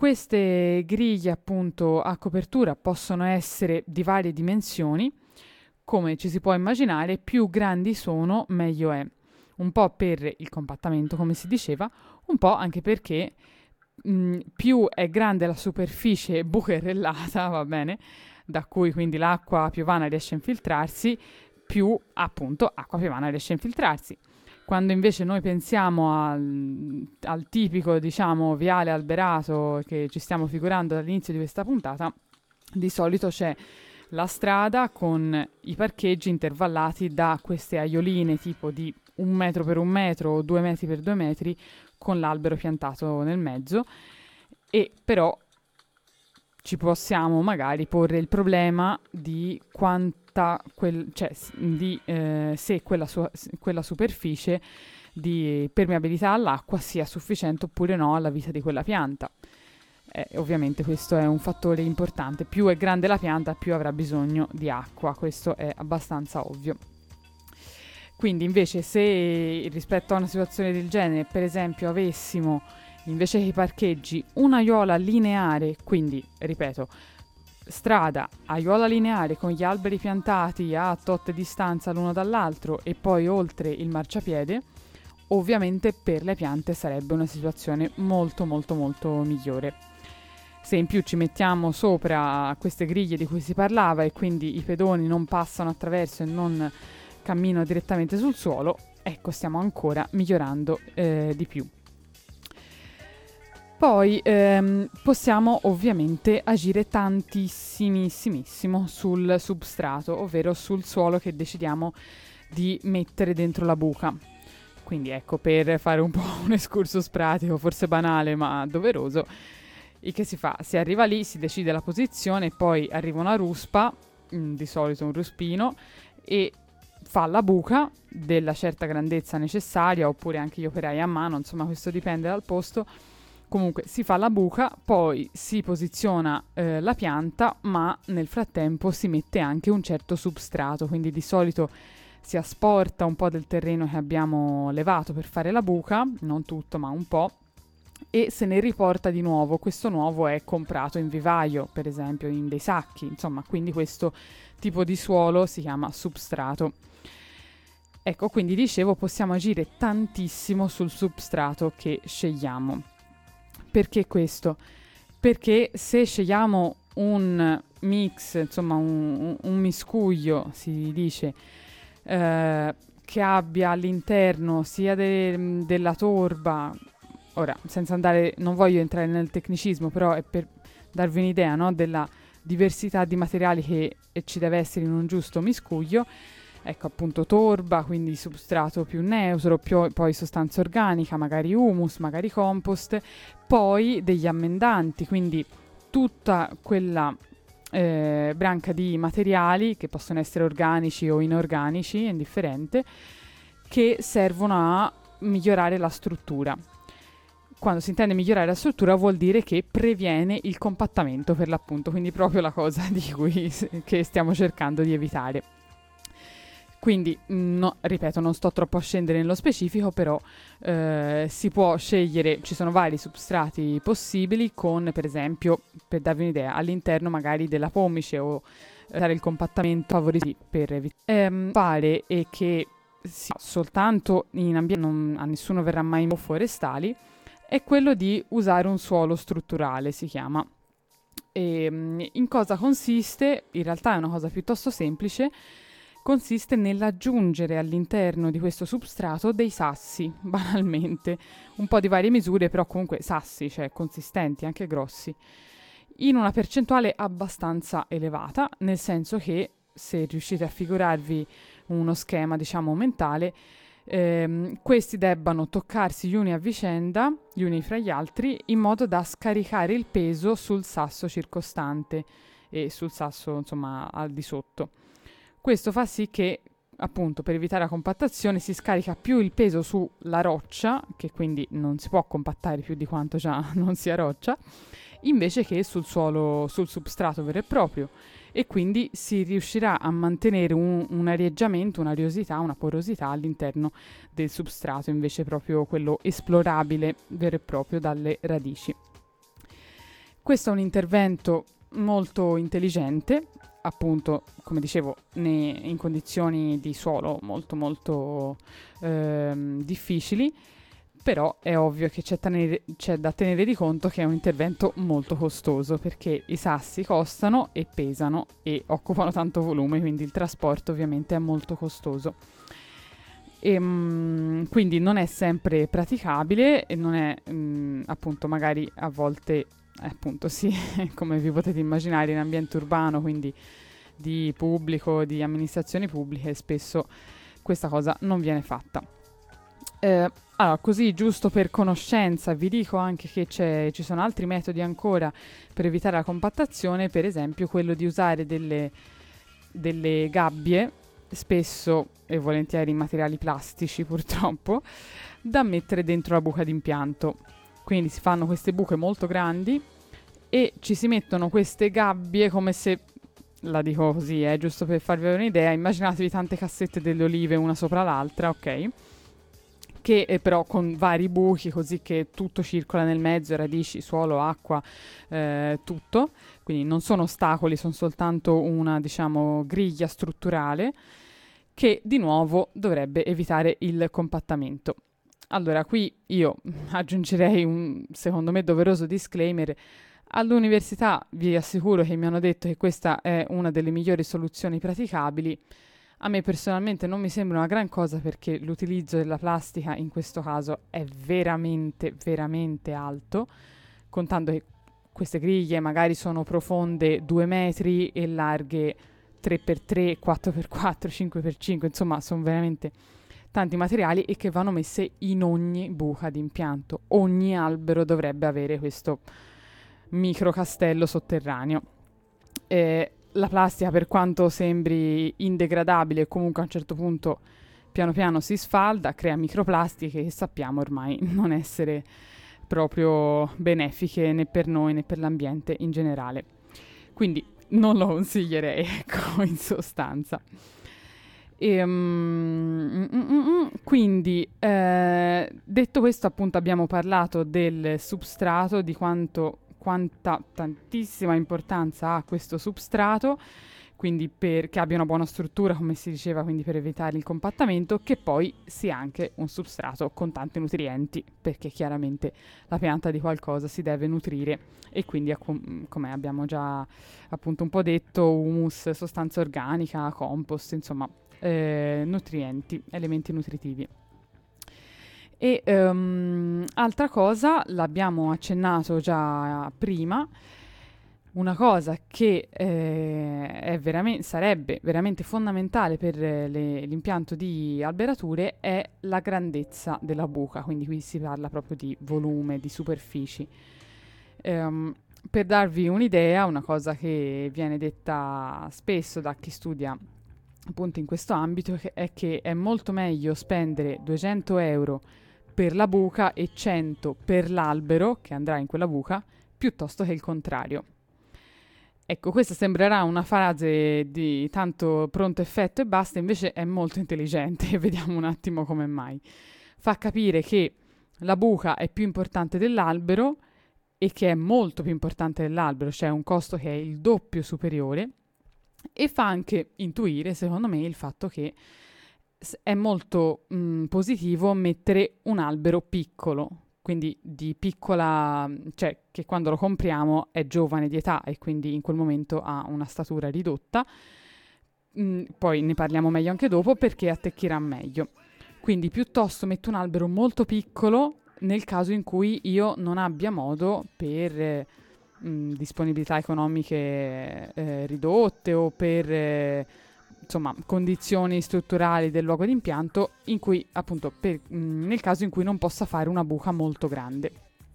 Queste griglie appunto a copertura possono essere di varie dimensioni, come ci si può immaginare, più grandi sono meglio è, un po' per il compattamento come si diceva, un po' anche perché mh, più è grande la superficie bucherellata, va bene, da cui quindi l'acqua piovana riesce a infiltrarsi, più appunto acqua piovana riesce a infiltrarsi. Quando invece noi pensiamo al, al tipico, diciamo, viale alberato che ci stiamo figurando dall'inizio di questa puntata, di solito c'è la strada con i parcheggi intervallati da queste aioline tipo di un metro per un metro o due metri per due metri con l'albero piantato nel mezzo, e però ci possiamo magari porre il problema di quanta quel, cioè di eh, se quella, su, quella superficie di permeabilità all'acqua sia sufficiente oppure no alla vita di quella pianta. Eh, ovviamente questo è un fattore importante. Più è grande la pianta, più avrà bisogno di acqua, questo è abbastanza ovvio. Quindi invece se rispetto a una situazione del genere, per esempio, avessimo invece che i parcheggi un'aiuola lineare, quindi ripeto, strada, aiuola lineare con gli alberi piantati a tot distanza l'uno dall'altro e poi oltre il marciapiede, ovviamente per le piante sarebbe una situazione molto molto molto migliore. Se in più ci mettiamo sopra queste griglie di cui si parlava e quindi i pedoni non passano attraverso e non camminano direttamente sul suolo, ecco, stiamo ancora migliorando eh, di più. Poi ehm, possiamo ovviamente agire tantissimissimo sul substrato, ovvero sul suolo che decidiamo di mettere dentro la buca. Quindi ecco, per fare un po' un excursus pratico, forse banale ma doveroso, il che si fa? Si arriva lì, si decide la posizione, poi arriva una ruspa, mh, di solito un ruspino, e fa la buca della certa grandezza necessaria, oppure anche gli operai a mano, insomma questo dipende dal posto. Comunque si fa la buca, poi si posiziona eh, la pianta, ma nel frattempo si mette anche un certo substrato, quindi di solito si asporta un po' del terreno che abbiamo levato per fare la buca, non tutto ma un po', e se ne riporta di nuovo. Questo nuovo è comprato in vivaio, per esempio in dei sacchi, insomma, quindi questo tipo di suolo si chiama substrato. Ecco, quindi dicevo, possiamo agire tantissimo sul substrato che scegliamo. Perché questo? Perché se scegliamo un mix, insomma un, un miscuglio, si dice, eh, che abbia all'interno sia de- della torba, ora senza andare, non voglio entrare nel tecnicismo, però è per darvi un'idea, no, della diversità di materiali che ci deve essere in un giusto miscuglio. Ecco, appunto torba, quindi substrato più neutro, più, poi sostanza organica, magari humus, magari compost, poi degli ammendanti, quindi tutta quella eh, branca di materiali che possono essere organici o inorganici, è indifferente, che servono a migliorare la struttura. Quando si intende migliorare la struttura vuol dire che previene il compattamento, per l'appunto, quindi proprio la cosa di cui che stiamo cercando di evitare. Quindi, no, ripeto, non sto troppo a scendere nello specifico, però eh, si può scegliere, ci sono vari substrati possibili con, per esempio, per darvi un'idea, all'interno magari della pomice o eh, dare il compattamento favorito per evitare. Ehm, fare e che sia soltanto in ambiente, non, a nessuno verrà mai forestali, è quello di usare un suolo strutturale, si chiama. E, in cosa consiste? In realtà è una cosa piuttosto semplice. Consiste nell'aggiungere all'interno di questo substrato dei sassi, banalmente, un po' di varie misure, però comunque sassi, cioè consistenti, anche grossi, in una percentuale abbastanza elevata, nel senso che, se riuscite a figurarvi uno schema, diciamo, mentale, ehm, questi debbano toccarsi gli uni a vicenda, gli uni fra gli altri, in modo da scaricare il peso sul sasso circostante e sul sasso, insomma, al di sotto. Questo fa sì che, appunto, per evitare la compattazione si scarica più il peso sulla roccia, che quindi non si può compattare più di quanto già non sia roccia, invece che sul suolo, sul substrato vero e proprio, e quindi si riuscirà a mantenere un, un arieggiamento, un'ariosità, una porosità all'interno del substrato, invece proprio quello esplorabile vero e proprio dalle radici. Questo è un intervento molto intelligente, appunto, come dicevo, ne, in condizioni di suolo molto molto ehm, difficili, però è ovvio che c'è, tenere, c'è da tenere di conto che è un intervento molto costoso, perché i sassi costano e pesano e occupano tanto volume, quindi il trasporto ovviamente è molto costoso. E, mh, quindi non è sempre praticabile e non è mh, appunto magari a volte eh, appunto sì, come vi potete immaginare in ambiente urbano, quindi di pubblico, di amministrazioni pubbliche, spesso questa cosa non viene fatta. Eh, allora, così giusto per conoscenza vi dico anche che c'è, ci sono altri metodi ancora per evitare la compattazione, per esempio quello di usare delle, delle gabbie, spesso e volentieri materiali plastici purtroppo, da mettere dentro la buca d'impianto. Quindi si fanno queste buche molto grandi e ci si mettono queste gabbie come se, la dico così, è eh, giusto per farvi avere un'idea, immaginatevi tante cassette delle olive una sopra l'altra, ok? Che eh, però con vari buchi, così che tutto circola nel mezzo, radici, suolo, acqua, eh, tutto. Quindi non sono ostacoli, sono soltanto una, diciamo, griglia strutturale che di nuovo dovrebbe evitare il compattamento. Allora, qui io aggiungerei un, secondo me, doveroso disclaimer. All'università vi assicuro che mi hanno detto che questa è una delle migliori soluzioni praticabili. A me personalmente non mi sembra una gran cosa, perché l'utilizzo della plastica in questo caso è veramente, veramente alto, contando che queste griglie magari sono profonde due metri e larghe tre per tre, quattro per quattro, cinque per cinque, insomma sono veramente tanti materiali e che vanno messe in ogni buca d'impianto. Ogni albero dovrebbe avere questo micro castello sotterraneo. Eh, La plastica, per quanto sembri indegradabile, comunque a un certo punto piano piano si sfalda, crea microplastiche che sappiamo ormai non essere proprio benefiche né per noi né per l'ambiente in generale. Quindi non lo consiglierei, ecco, in sostanza. E, um, mm, mm, mm, quindi, eh, detto questo, appunto abbiamo parlato del substrato, di quanto... quanta tantissima importanza ha questo substrato, quindi per, che abbia una buona struttura, come si diceva, quindi per evitare il compattamento, che poi sia anche un substrato con tanti nutrienti, perché chiaramente la pianta di qualcosa si deve nutrire e quindi, com- come abbiamo già appunto un po' detto, humus, sostanza organica, compost, insomma, eh, nutrienti, elementi nutritivi. E um, altra cosa, l'abbiamo accennato già prima, una cosa che eh, è veramente, sarebbe veramente fondamentale per le, l'impianto di alberature è la grandezza della buca, quindi qui si parla proprio di volume, di superfici. Um, per darvi un'idea, una cosa che viene detta spesso da chi studia appunto in questo ambito è che è molto meglio spendere duecento euro per la buca e cento per l'albero che andrà in quella buca, piuttosto che il contrario. Ecco, questa sembrerà una frase di tanto pronto effetto e basta, invece è molto intelligente e vediamo un attimo come mai. Fa capire che la buca è più importante dell'albero e che è molto più importante dell'albero, cioè un costo che è il doppio superiore, e fa anche intuire, secondo me, il fatto che è molto mh, positivo mettere un albero piccolo, quindi di piccola, cioè che quando lo compriamo è giovane di età e quindi in quel momento ha una statura ridotta. Mh, poi ne parliamo meglio anche dopo, perché attecchirà meglio. Quindi piuttosto metto un albero molto piccolo nel caso in cui io non abbia modo per eh, mh, disponibilità economiche eh, ridotte o per eh, insomma condizioni strutturali del luogo d'impianto, in cui appunto per, mh, nel caso in cui non possa fare una buca molto grande.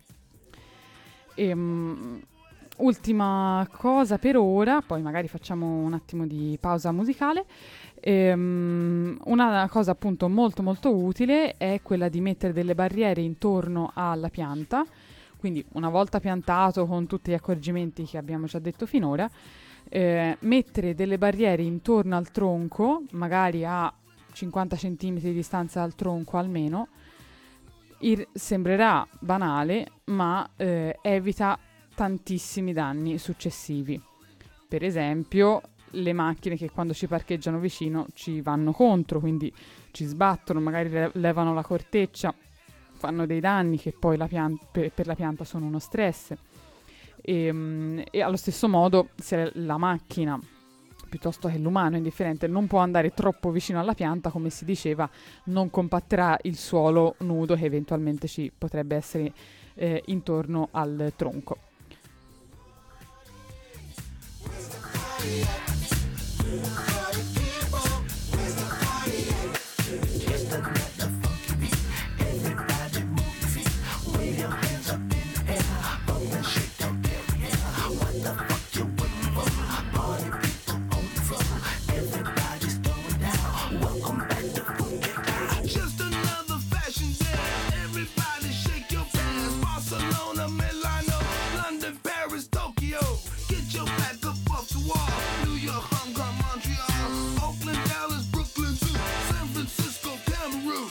E, mh, ultima cosa per ora, poi magari facciamo un attimo di pausa musicale. E, um, una cosa appunto molto molto utile è quella di mettere delle barriere intorno alla pianta, quindi una volta piantato, con tutti gli accorgimenti che abbiamo già detto finora, eh, mettere delle barriere intorno al tronco, magari a cinquanta centimetri di distanza dal tronco almeno. Ir- sembrerà banale, ma eh, evita tantissimi danni successivi. Per esempio, le macchine che quando ci parcheggiano vicino ci vanno contro, quindi ci sbattono, magari le- levano la corteccia, fanno dei danni che poi la pian- per, per la pianta sono uno stress. E, mm, e allo stesso modo, se la macchina piuttosto che l'umano indifferente non può andare troppo vicino alla pianta, come si diceva, non compatterà il suolo nudo che eventualmente ci potrebbe essere eh, intorno al tronco. Just another fashion day. Everybody shake your pants. Barcelona, Milano, London, Paris, Tokyo. Get your back up off the wall. New York, Hong Kong, Montreal, Oakland, Dallas, Brooklyn, too. San Francisco, Cameroon.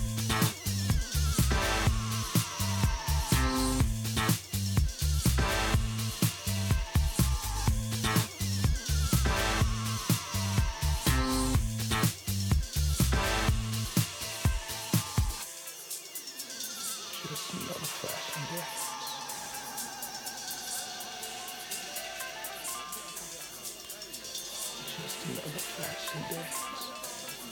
Just another fashion day. Just another fashion day.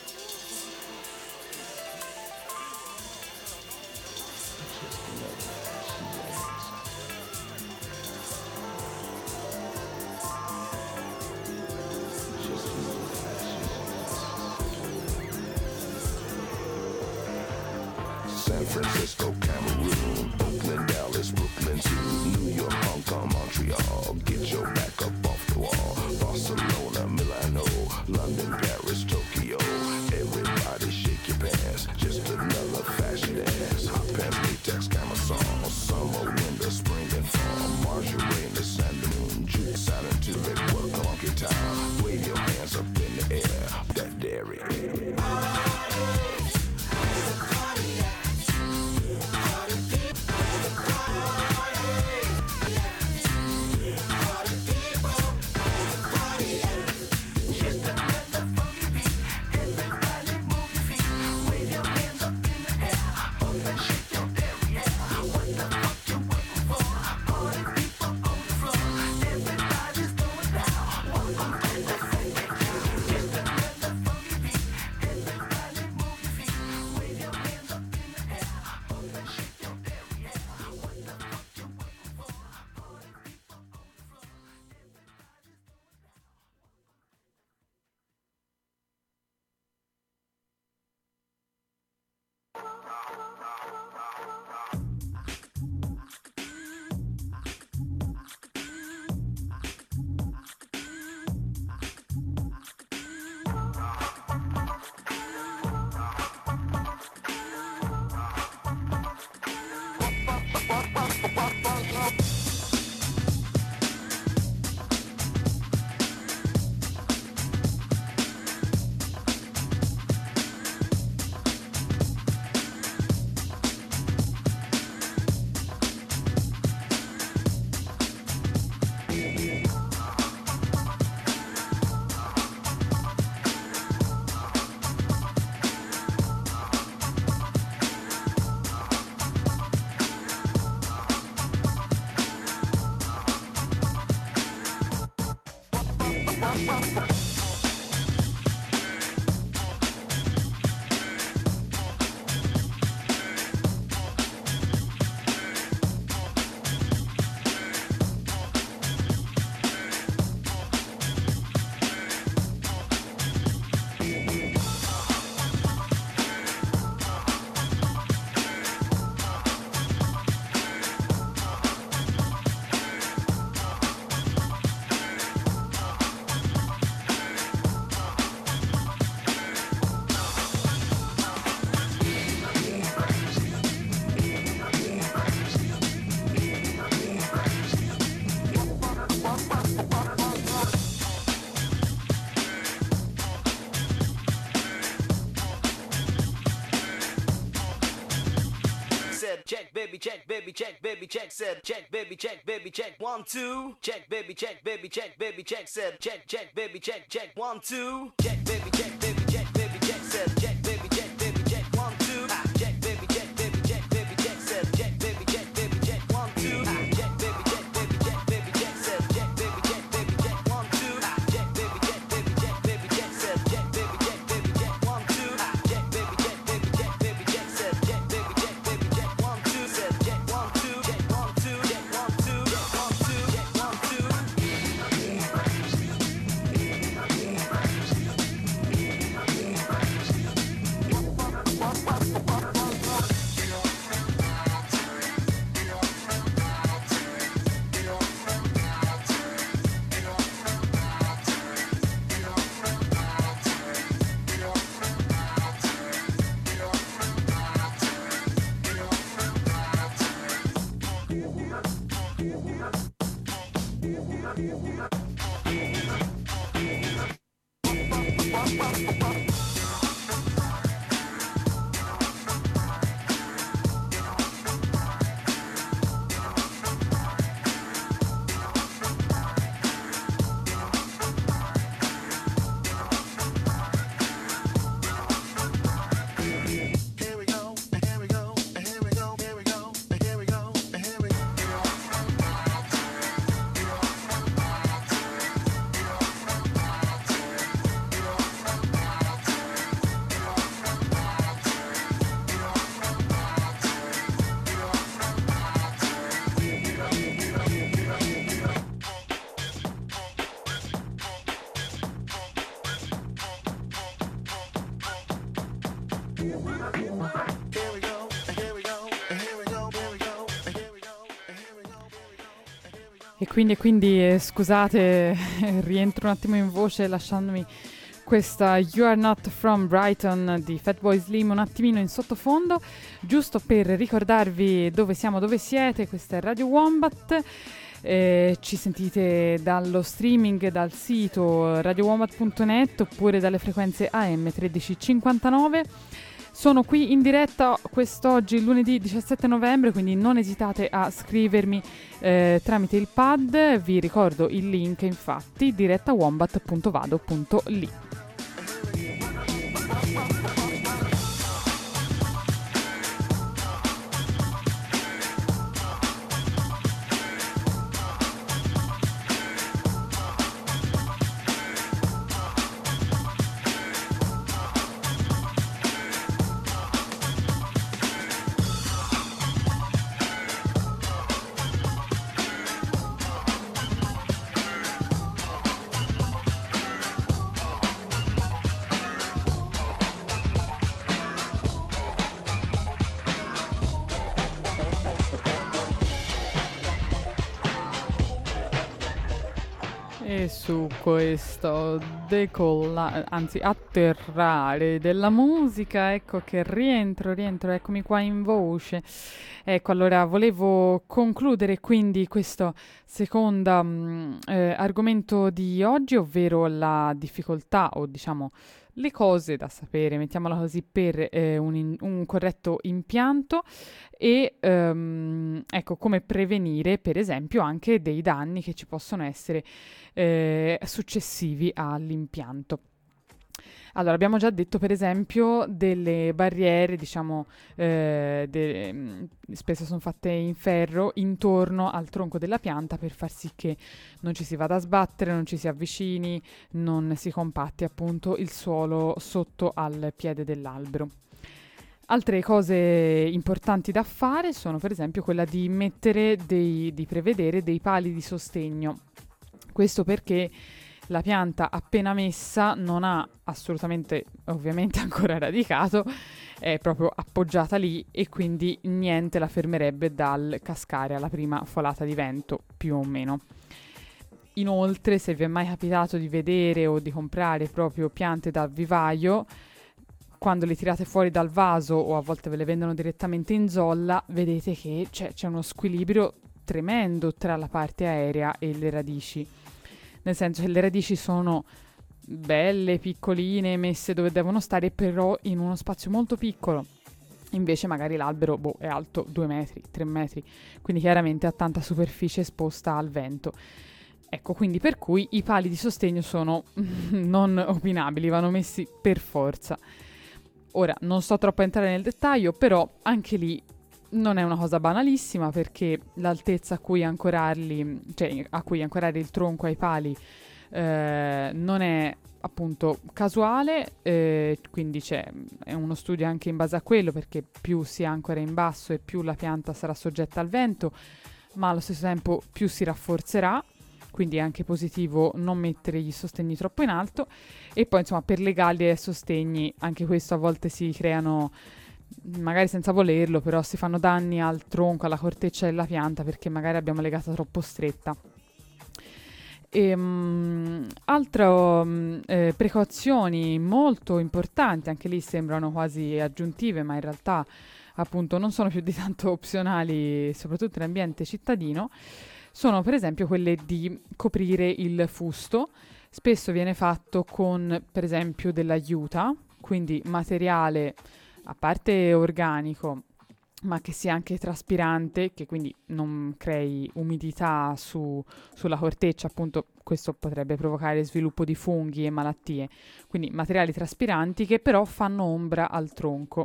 Just another fashion day. Just another fashion day. San Francisco, Cameroon, Oakland, Dallas, Brooklyn, too. New York, Hong Kong, Montreal. Get your back up off the wall. Barcelona, Milano, London, Paris, Tokyo. Everybody shake your pants. Just another fashion dance. Hot pants, latex, camisole. Summer, winter, spring, and fall. Margarine, the sun, the moon, June, Saturn, to red, work, monkey time. Wave your hands up in the air. That dairy. check, baby, check, baby, check, baby, check, said, check, baby, check, baby, check, one, two, check, baby, check, baby, check, baby, check, said, check, check, baby, check, check, one, two, check, baby, check, baby, check, baby, check, said, check, baby, check, baby, check, one, two, check, baby, check, baby, check, baby, check, said, check, baby, check, baby, check, one, two, check, baby, check, baby, check, baby, check, said, check, baby, check, baby, check, one, two, check, baby, check, baby, check, baby, check, said, check, baby, check, baby, check, one, two, check, baby, check, baby, check, baby, check, said, check, baby, check, baby, check, one, two, said, check, one, two, check, one, two, check, one, two, check, one, two, check, one, two. E quindi, e quindi eh, scusate, rientro un attimo in voce lasciandomi questa You Are Not From Brighton di Fatboy Slim un attimino in sottofondo, giusto per ricordarvi dove siamo, dove siete. Questa è Radio Wombat. Eh, ci sentite dallo streaming, dal sito radio wombat punto net oppure dalle frequenze A M tredici cinquantanove. Sono qui in diretta quest'oggi, lunedì diciassette novembre, quindi non esitate a scrivermi eh, tramite il pad. Vi ricordo il link, infatti, diretta wombat punto vado punto li. E su questo decollare, anzi atterrare della musica, ecco che rientro, rientro, eccomi qua in voce. Ecco, allora volevo concludere quindi questo secondo mh, eh, argomento di oggi, ovvero la difficoltà o diciamo le cose da sapere, mettiamola così, per eh, un, in, un corretto impianto e um, ecco come prevenire per esempio anche dei danni che ci possono essere eh, successivi all'impianto. Allora, abbiamo già detto per esempio delle barriere, diciamo, eh, de- mh, spesso sono fatte in ferro intorno al tronco della pianta per far sì che non ci si vada a sbattere, non ci si avvicini, non si compatti appunto il suolo sotto al piede dell'albero. Altre cose importanti da fare sono per esempio quella di mettere dei, di prevedere dei pali di sostegno. Questo perché la pianta appena messa non ha assolutamente, ovviamente ancora radicato, è proprio appoggiata lì e quindi niente la fermerebbe dal cascare alla prima folata di vento, più o meno. Inoltre, se vi è mai capitato di vedere o di comprare proprio piante dal vivaio, quando le tirate fuori dal vaso o a volte ve le vendono direttamente in zolla, vedete che c'è, c'è uno squilibrio tremendo tra la parte aerea e le radici. Nel senso che le radici sono belle, piccoline, messe dove devono stare, però in uno spazio molto piccolo. invece magari l'albero boh, è alto due metri, tre metri, quindi chiaramente ha tanta superficie esposta al vento. Ecco, quindi per cui i pali di sostegno sono non opinabili, vanno messi per forza. Ora, non sto troppo a entrare nel dettaglio, però anche lì non è una cosa banalissima, perché l'altezza a cui ancorarli, cioè a cui ancorare il tronco ai pali eh, non è appunto casuale, eh, quindi c'è è uno studio anche in base a quello, perché più si ancora in basso e più la pianta sarà soggetta al vento, ma allo stesso tempo più si rafforzerà, quindi è anche positivo non mettere gli sostegni troppo in alto. E poi insomma per le gallie e sostegni, anche questo a volte si creano, magari senza volerlo, però si fanno danni al tronco, alla corteccia della pianta, perché magari abbiamo legata troppo stretta. E, um, altre um, eh, precauzioni molto importanti, anche lì sembrano quasi aggiuntive, ma in realtà appunto non sono più di tanto opzionali, soprattutto in ambiente cittadino, sono per esempio quelle di coprire il fusto. Spesso viene fatto con per esempio della juta, quindi materiale a parte organico, ma che sia anche traspirante, che quindi non crei umidità su, sulla corteccia, appunto questo potrebbe provocare sviluppo di funghi e malattie. Quindi materiali traspiranti che però fanno ombra al tronco.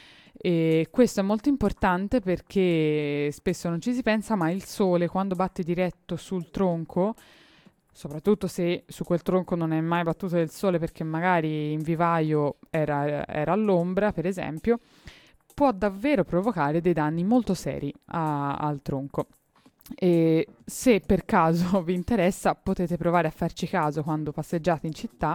E questo è molto importante perché spesso non ci si pensa, ma il sole quando batte diretto sul tronco, soprattutto se su quel tronco non è mai battuto del sole perché magari in vivaio era, era all'ombra, per esempio, può davvero provocare dei danni molto seri a, al tronco. E se per caso vi interessa, potete provare a farci caso quando passeggiate in città.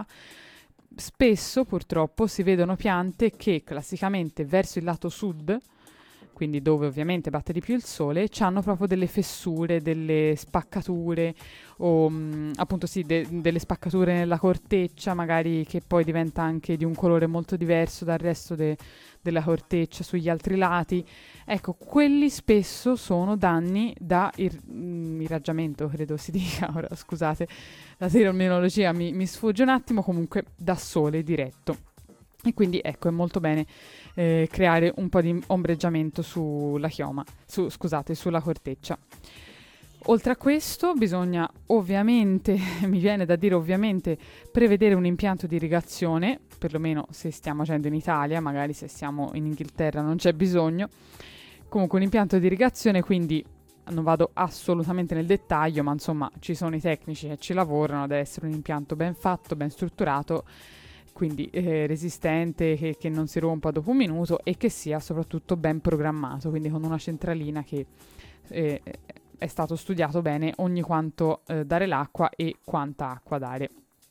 Spesso purtroppo si vedono piante che classicamente verso il lato sud, quindi dove ovviamente batte di più il sole, hanno proprio delle fessure, delle spaccature o mh, appunto sì, de- delle spaccature nella corteccia, magari che poi diventa anche di un colore molto diverso dal resto de- della corteccia sugli altri lati. Ecco, quelli spesso sono danni da ir- mh, irraggiamento, credo si dica, ora scusate, la terminologia mi, mi sfugge un attimo, comunque da sole diretto. E quindi ecco, è molto bene eh, creare un po' di ombreggiamento sulla chioma, su, scusate, sulla corteccia. Oltre a questo bisogna ovviamente, mi viene da dire ovviamente, prevedere un impianto di irrigazione, perlomeno se stiamo facendo in Italia, magari se siamo in Inghilterra non c'è bisogno. Comunque un impianto di irrigazione, quindi non vado assolutamente nel dettaglio, ma insomma ci sono i tecnici che ci lavorano, deve essere un impianto ben fatto, ben strutturato, quindi eh, resistente, che, che non si rompa dopo un minuto e che sia soprattutto ben programmato, quindi con una centralina che eh, è stato studiato bene ogni quanto eh, dare l'acqua e quanta acqua dare.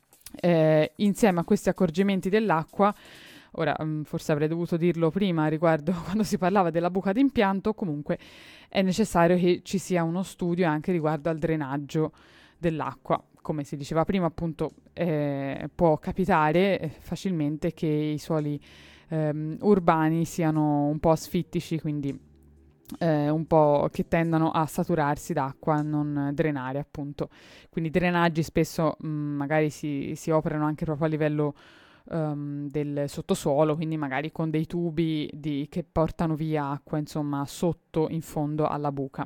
Eh, insieme a questi accorgimenti dell'acqua, ora mh, forse avrei dovuto dirlo prima riguardo quando si parlava della buca d'impianto, comunque è necessario che ci sia uno studio anche riguardo al drenaggio dell'acqua. Come si diceva prima, appunto, eh, può capitare eh, facilmente che i suoli ehm, urbani siano un po' asfittici, quindi eh, un po' che tendano a saturarsi d'acqua, non drenare, appunto. Quindi i drenaggi spesso mh, magari si, si operano anche proprio a livello um, del sottosuolo, quindi magari con dei tubi di, che portano via acqua, insomma, sotto in fondo alla buca.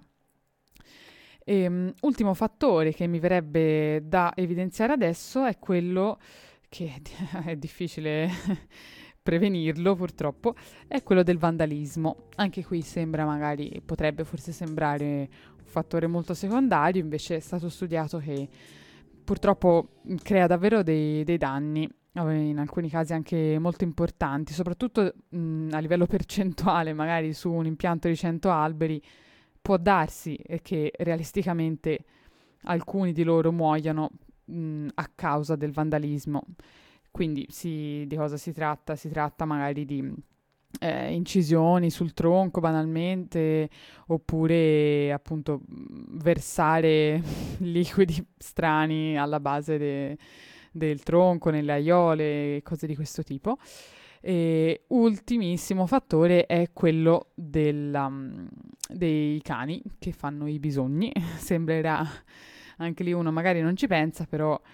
E, um, ultimo fattore che mi verrebbe da evidenziare adesso è quello che è difficile prevenirlo purtroppo, è quello del vandalismo. Anche qui sembra magari, potrebbe forse sembrare un fattore molto secondario, invece è stato studiato che purtroppo crea davvero dei, dei danni, in alcuni casi anche molto importanti, soprattutto mh, a livello percentuale, magari su un impianto di cento alberi può darsi che realisticamente alcuni di loro muoiano mh, a causa del vandalismo. Quindi si, di cosa si tratta? Si tratta magari di eh, incisioni sul tronco banalmente, oppure appunto versare liquidi strani alla base de, del tronco, nelle aiole, cose di questo tipo. E ultimissimo fattore è quello della, um, dei cani che fanno i bisogni. Sembrerà, anche lì uno magari non ci pensa, però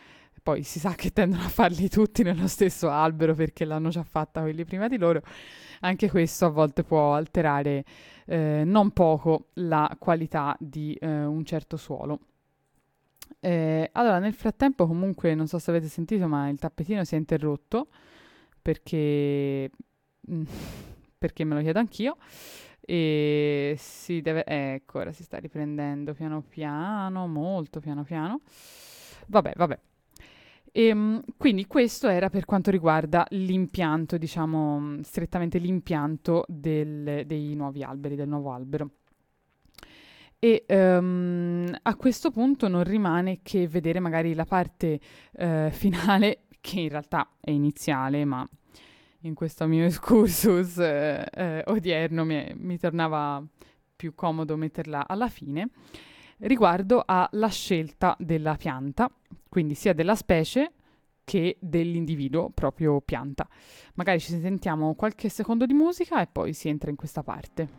poi si sa che tendono a farli tutti nello stesso albero perché l'hanno già fatta quelli prima di loro, anche questo a volte può alterare eh, non poco la qualità di eh, un certo suolo. Eh, allora, nel frattempo comunque, non so se avete sentito, ma il tappetino si è interrotto perché, perché me lo chiedo anch'io. E si deve, ecco, ora si sta riprendendo piano piano, molto piano piano. Vabbè, vabbè. E, quindi questo era per quanto riguarda l'impianto, diciamo, strettamente l'impianto del, dei nuovi alberi, del nuovo albero. E um, a questo punto non rimane che vedere magari la parte uh, finale, che in realtà è iniziale, ma in questo mio excursus eh, eh, odierno mi, mi tornava più comodo metterla alla fine, riguardo alla scelta della pianta, quindi sia della specie che dell'individuo proprio pianta. Magari ci sentiamo qualche secondo di musica e poi si entra in questa parte.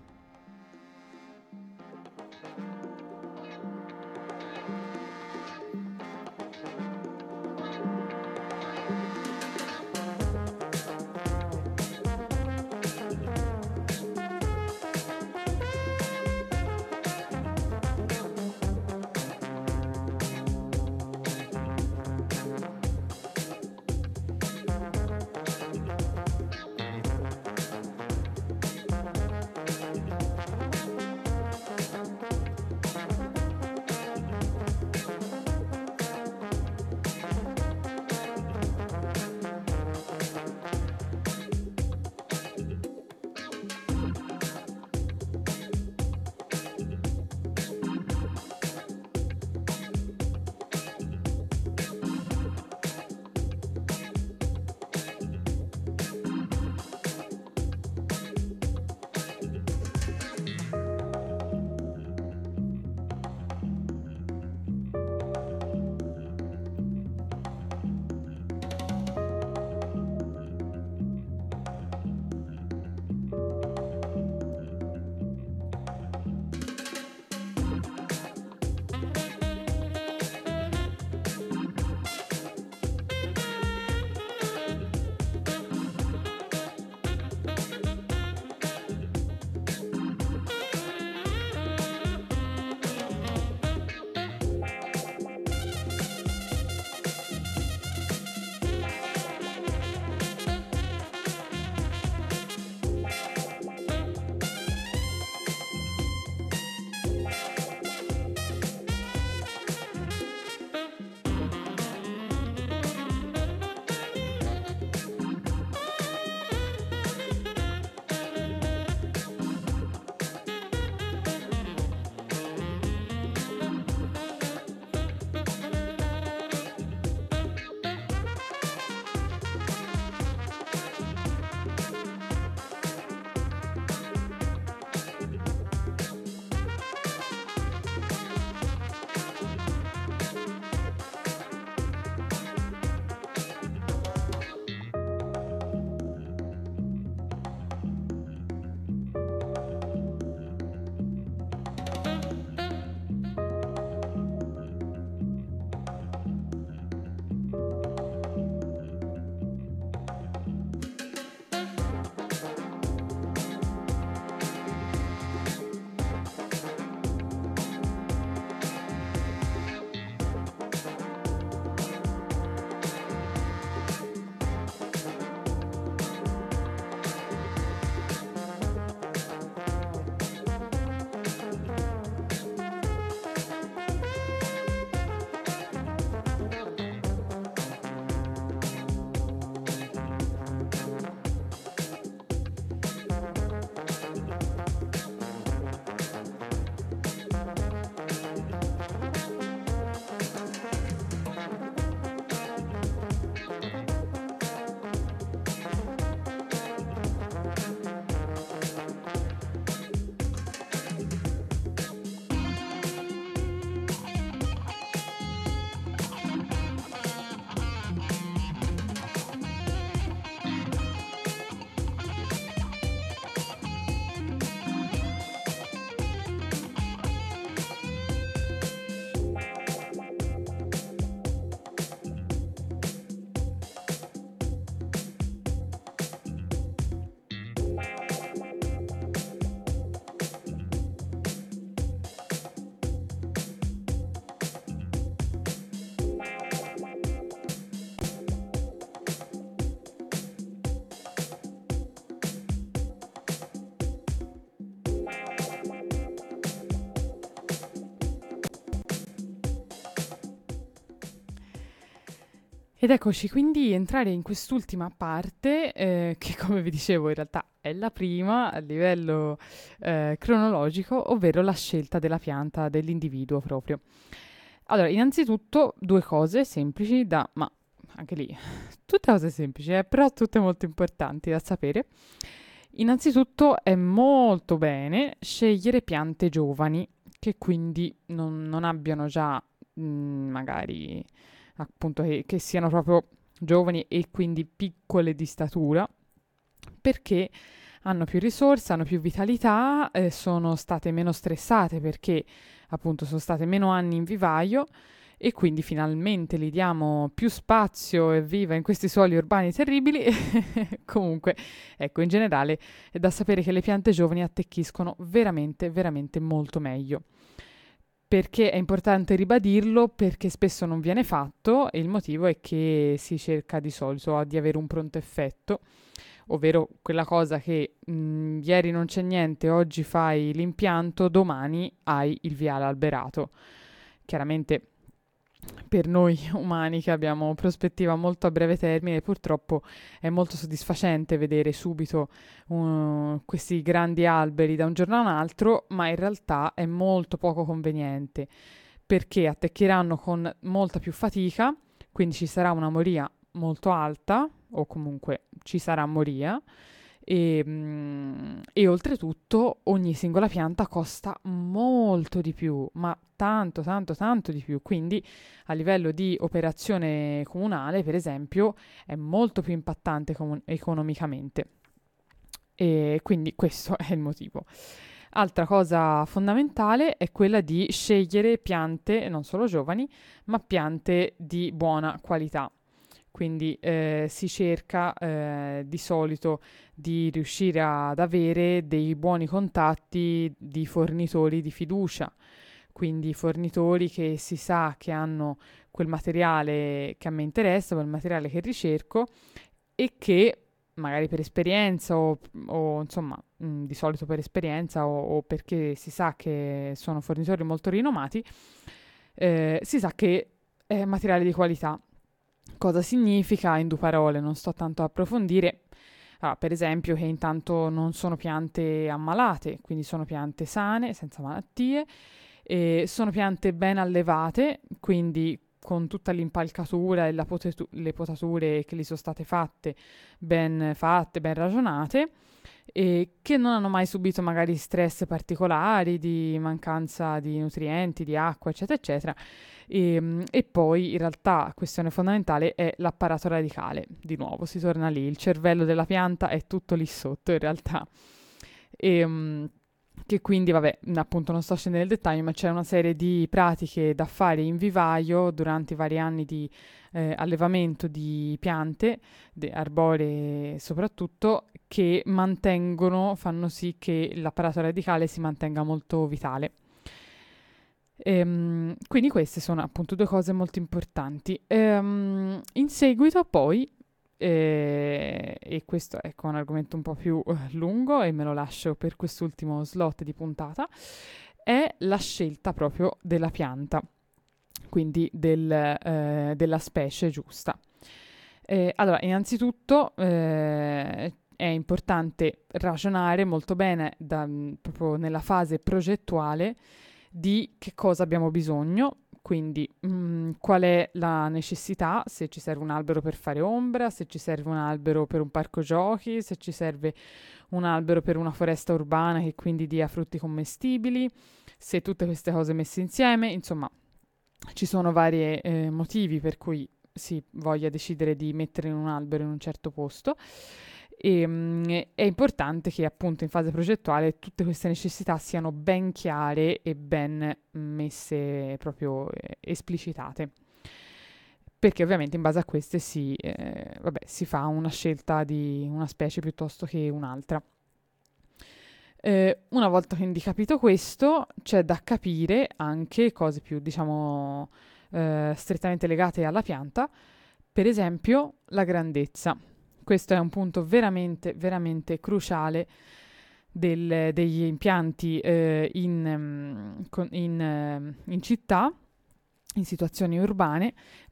Ed eccoci quindi entrare in quest'ultima parte, eh, che come vi dicevo in realtà è la prima a livello eh, cronologico, ovvero la scelta della pianta dell'individuo proprio. Allora, innanzitutto due cose semplici da, ma anche lì, tutte cose semplici, eh, però tutte molto importanti da sapere. Innanzitutto è molto bene scegliere piante giovani, che quindi non, non abbiano già mh, magari... appunto che, che siano proprio giovani e quindi piccole di statura, perché hanno più risorse, hanno più vitalità, eh, sono state meno stressate perché appunto sono state meno anni in vivaio e quindi finalmente gli diamo più spazio e viva in questi suoli urbani terribili. Comunque, ecco, in generale è da sapere che le piante giovani attecchiscono veramente, veramente molto meglio. Perché è importante ribadirlo? Perché spesso non viene fatto e il motivo è che si cerca di solito di avere un pronto effetto, ovvero quella cosa che mh, ieri non c'è niente, oggi fai l'impianto, domani hai il viale alberato. Chiaramente per noi umani che abbiamo prospettiva molto a breve termine, purtroppo è molto soddisfacente vedere subito uh, questi grandi alberi da un giorno a un altro, ma in realtà è molto poco conveniente perché attecchiranno con molta più fatica, quindi ci sarà una moria molto alta o comunque ci sarà moria e, mm, e oltretutto ogni singola pianta costa molto di più, ma tanto tanto tanto di più, quindi a livello di operazione comunale per esempio è molto più impattante com- economicamente e quindi questo è il motivo. Altra cosa fondamentale è quella di scegliere piante non solo giovani ma piante di buona qualità. Quindi eh, si cerca eh, di solito di riuscire ad avere dei buoni contatti di fornitori di fiducia, quindi fornitori che si sa che hanno quel materiale che a me interessa, quel materiale che ricerco e che magari per esperienza o, o insomma mh, di solito per esperienza o, o perché si sa che sono fornitori molto rinomati, eh, si sa che è materiale di qualità. Cosa significa? In due parole, non sto tanto a approfondire. Allora, per esempio che intanto non sono piante ammalate, quindi sono piante sane, senza malattie, e sono piante ben allevate, quindi con tutta l'impalcatura e la potetu- le potature che gli sono state fatte, ben fatte, ben ragionate, e che non hanno mai subito magari stress particolari di mancanza di nutrienti, di acqua, eccetera, eccetera. E, e poi in realtà questione fondamentale è l'apparato radicale. Di nuovo si torna lì, il cervello della pianta è tutto lì sotto in realtà. E, um, che quindi, vabbè, appunto non sto scendendo nel dettaglio, ma c'è una serie di pratiche da fare in vivaio durante i vari anni di eh, allevamento di piante, de- arboree soprattutto, che mantengono, fanno sì che l'apparato radicale si mantenga molto vitale. Ehm, quindi queste sono appunto due cose molto importanti. Ehm, in seguito poi, eh, e questo è un argomento un po' più uh, lungo e me lo lascio per quest'ultimo slot di puntata, è la scelta proprio della pianta, quindi del, eh, della specie giusta. Eh, allora, innanzitutto eh, è importante ragionare molto bene da, proprio nella fase progettuale di che cosa abbiamo bisogno, quindi mh, qual è la necessità, se ci serve un albero per fare ombra, se ci serve un albero per un parco giochi, se ci serve un albero per una foresta urbana che quindi dia frutti commestibili, se tutte queste cose messe insieme, insomma ci sono vari eh, motivi per cui si voglia decidere di mettere in un albero in un certo posto. E, mh, è importante che appunto in fase progettuale tutte queste necessità siano ben chiare e ben messe proprio eh, esplicitate, perché ovviamente in base a queste si, eh, vabbè, si fa una scelta di una specie piuttosto che un'altra. Eh, una volta quindi capito questo, c'è da capire anche cose più, diciamo, eh, strettamente legate alla pianta, per esempio la grandezza. Questo è un punto veramente, veramente cruciale del, degli impianti eh, in, in, in città, in situazioni urbane,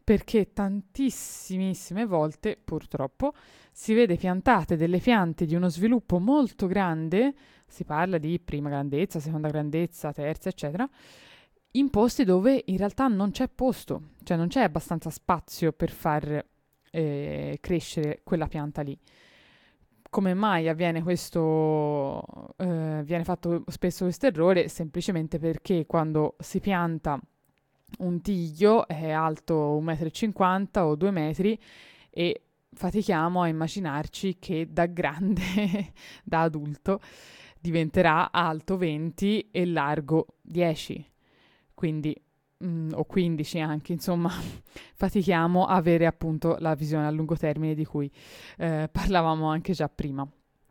perché tantissimissime volte, purtroppo, si vede piantate delle piante di uno sviluppo molto grande, si parla di prima grandezza, seconda grandezza, terza, eccetera, in posti dove in realtà non c'è posto, cioè non c'è abbastanza spazio per far eh, crescere quella pianta lì. Come mai avviene questo, eh, viene fatto spesso questo errore? Semplicemente perché quando si pianta un tiglio è alto un metro e cinquanta o due metri e fatichiamo a immaginarci che da grande, da adulto, diventerà alto venti e largo dieci. Quindi, mh, o quindici anche, insomma, fatichiamo a avere appunto la visione a lungo termine di cui eh, parlavamo anche già prima.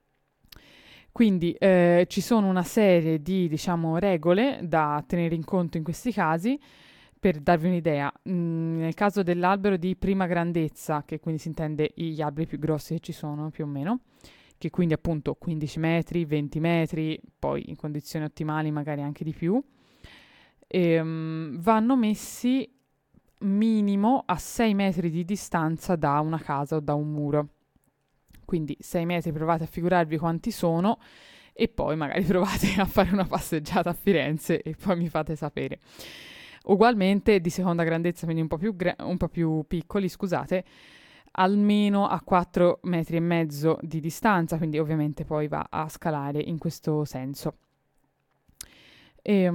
Quindi eh, ci sono una serie di, diciamo, regole da tenere in conto in questi casi. Per darvi un'idea, mh, nel caso dell'albero di prima grandezza, che quindi si intende gli alberi più grossi che ci sono più o meno, che quindi appunto quindici metri, venti metri, poi in condizioni ottimali magari anche di più, ehm, vanno messi minimo a sei metri di distanza da una casa o da un muro. Quindi sei metri, provate a figurarvi quanti sono e poi magari provate a fare una passeggiata a Firenze e poi mi fate sapere. Ugualmente di seconda grandezza, quindi un po' più, gra- un po' più piccoli, scusate, almeno a quattro metri e mezzo di distanza, quindi ovviamente poi va a scalare in questo senso. E,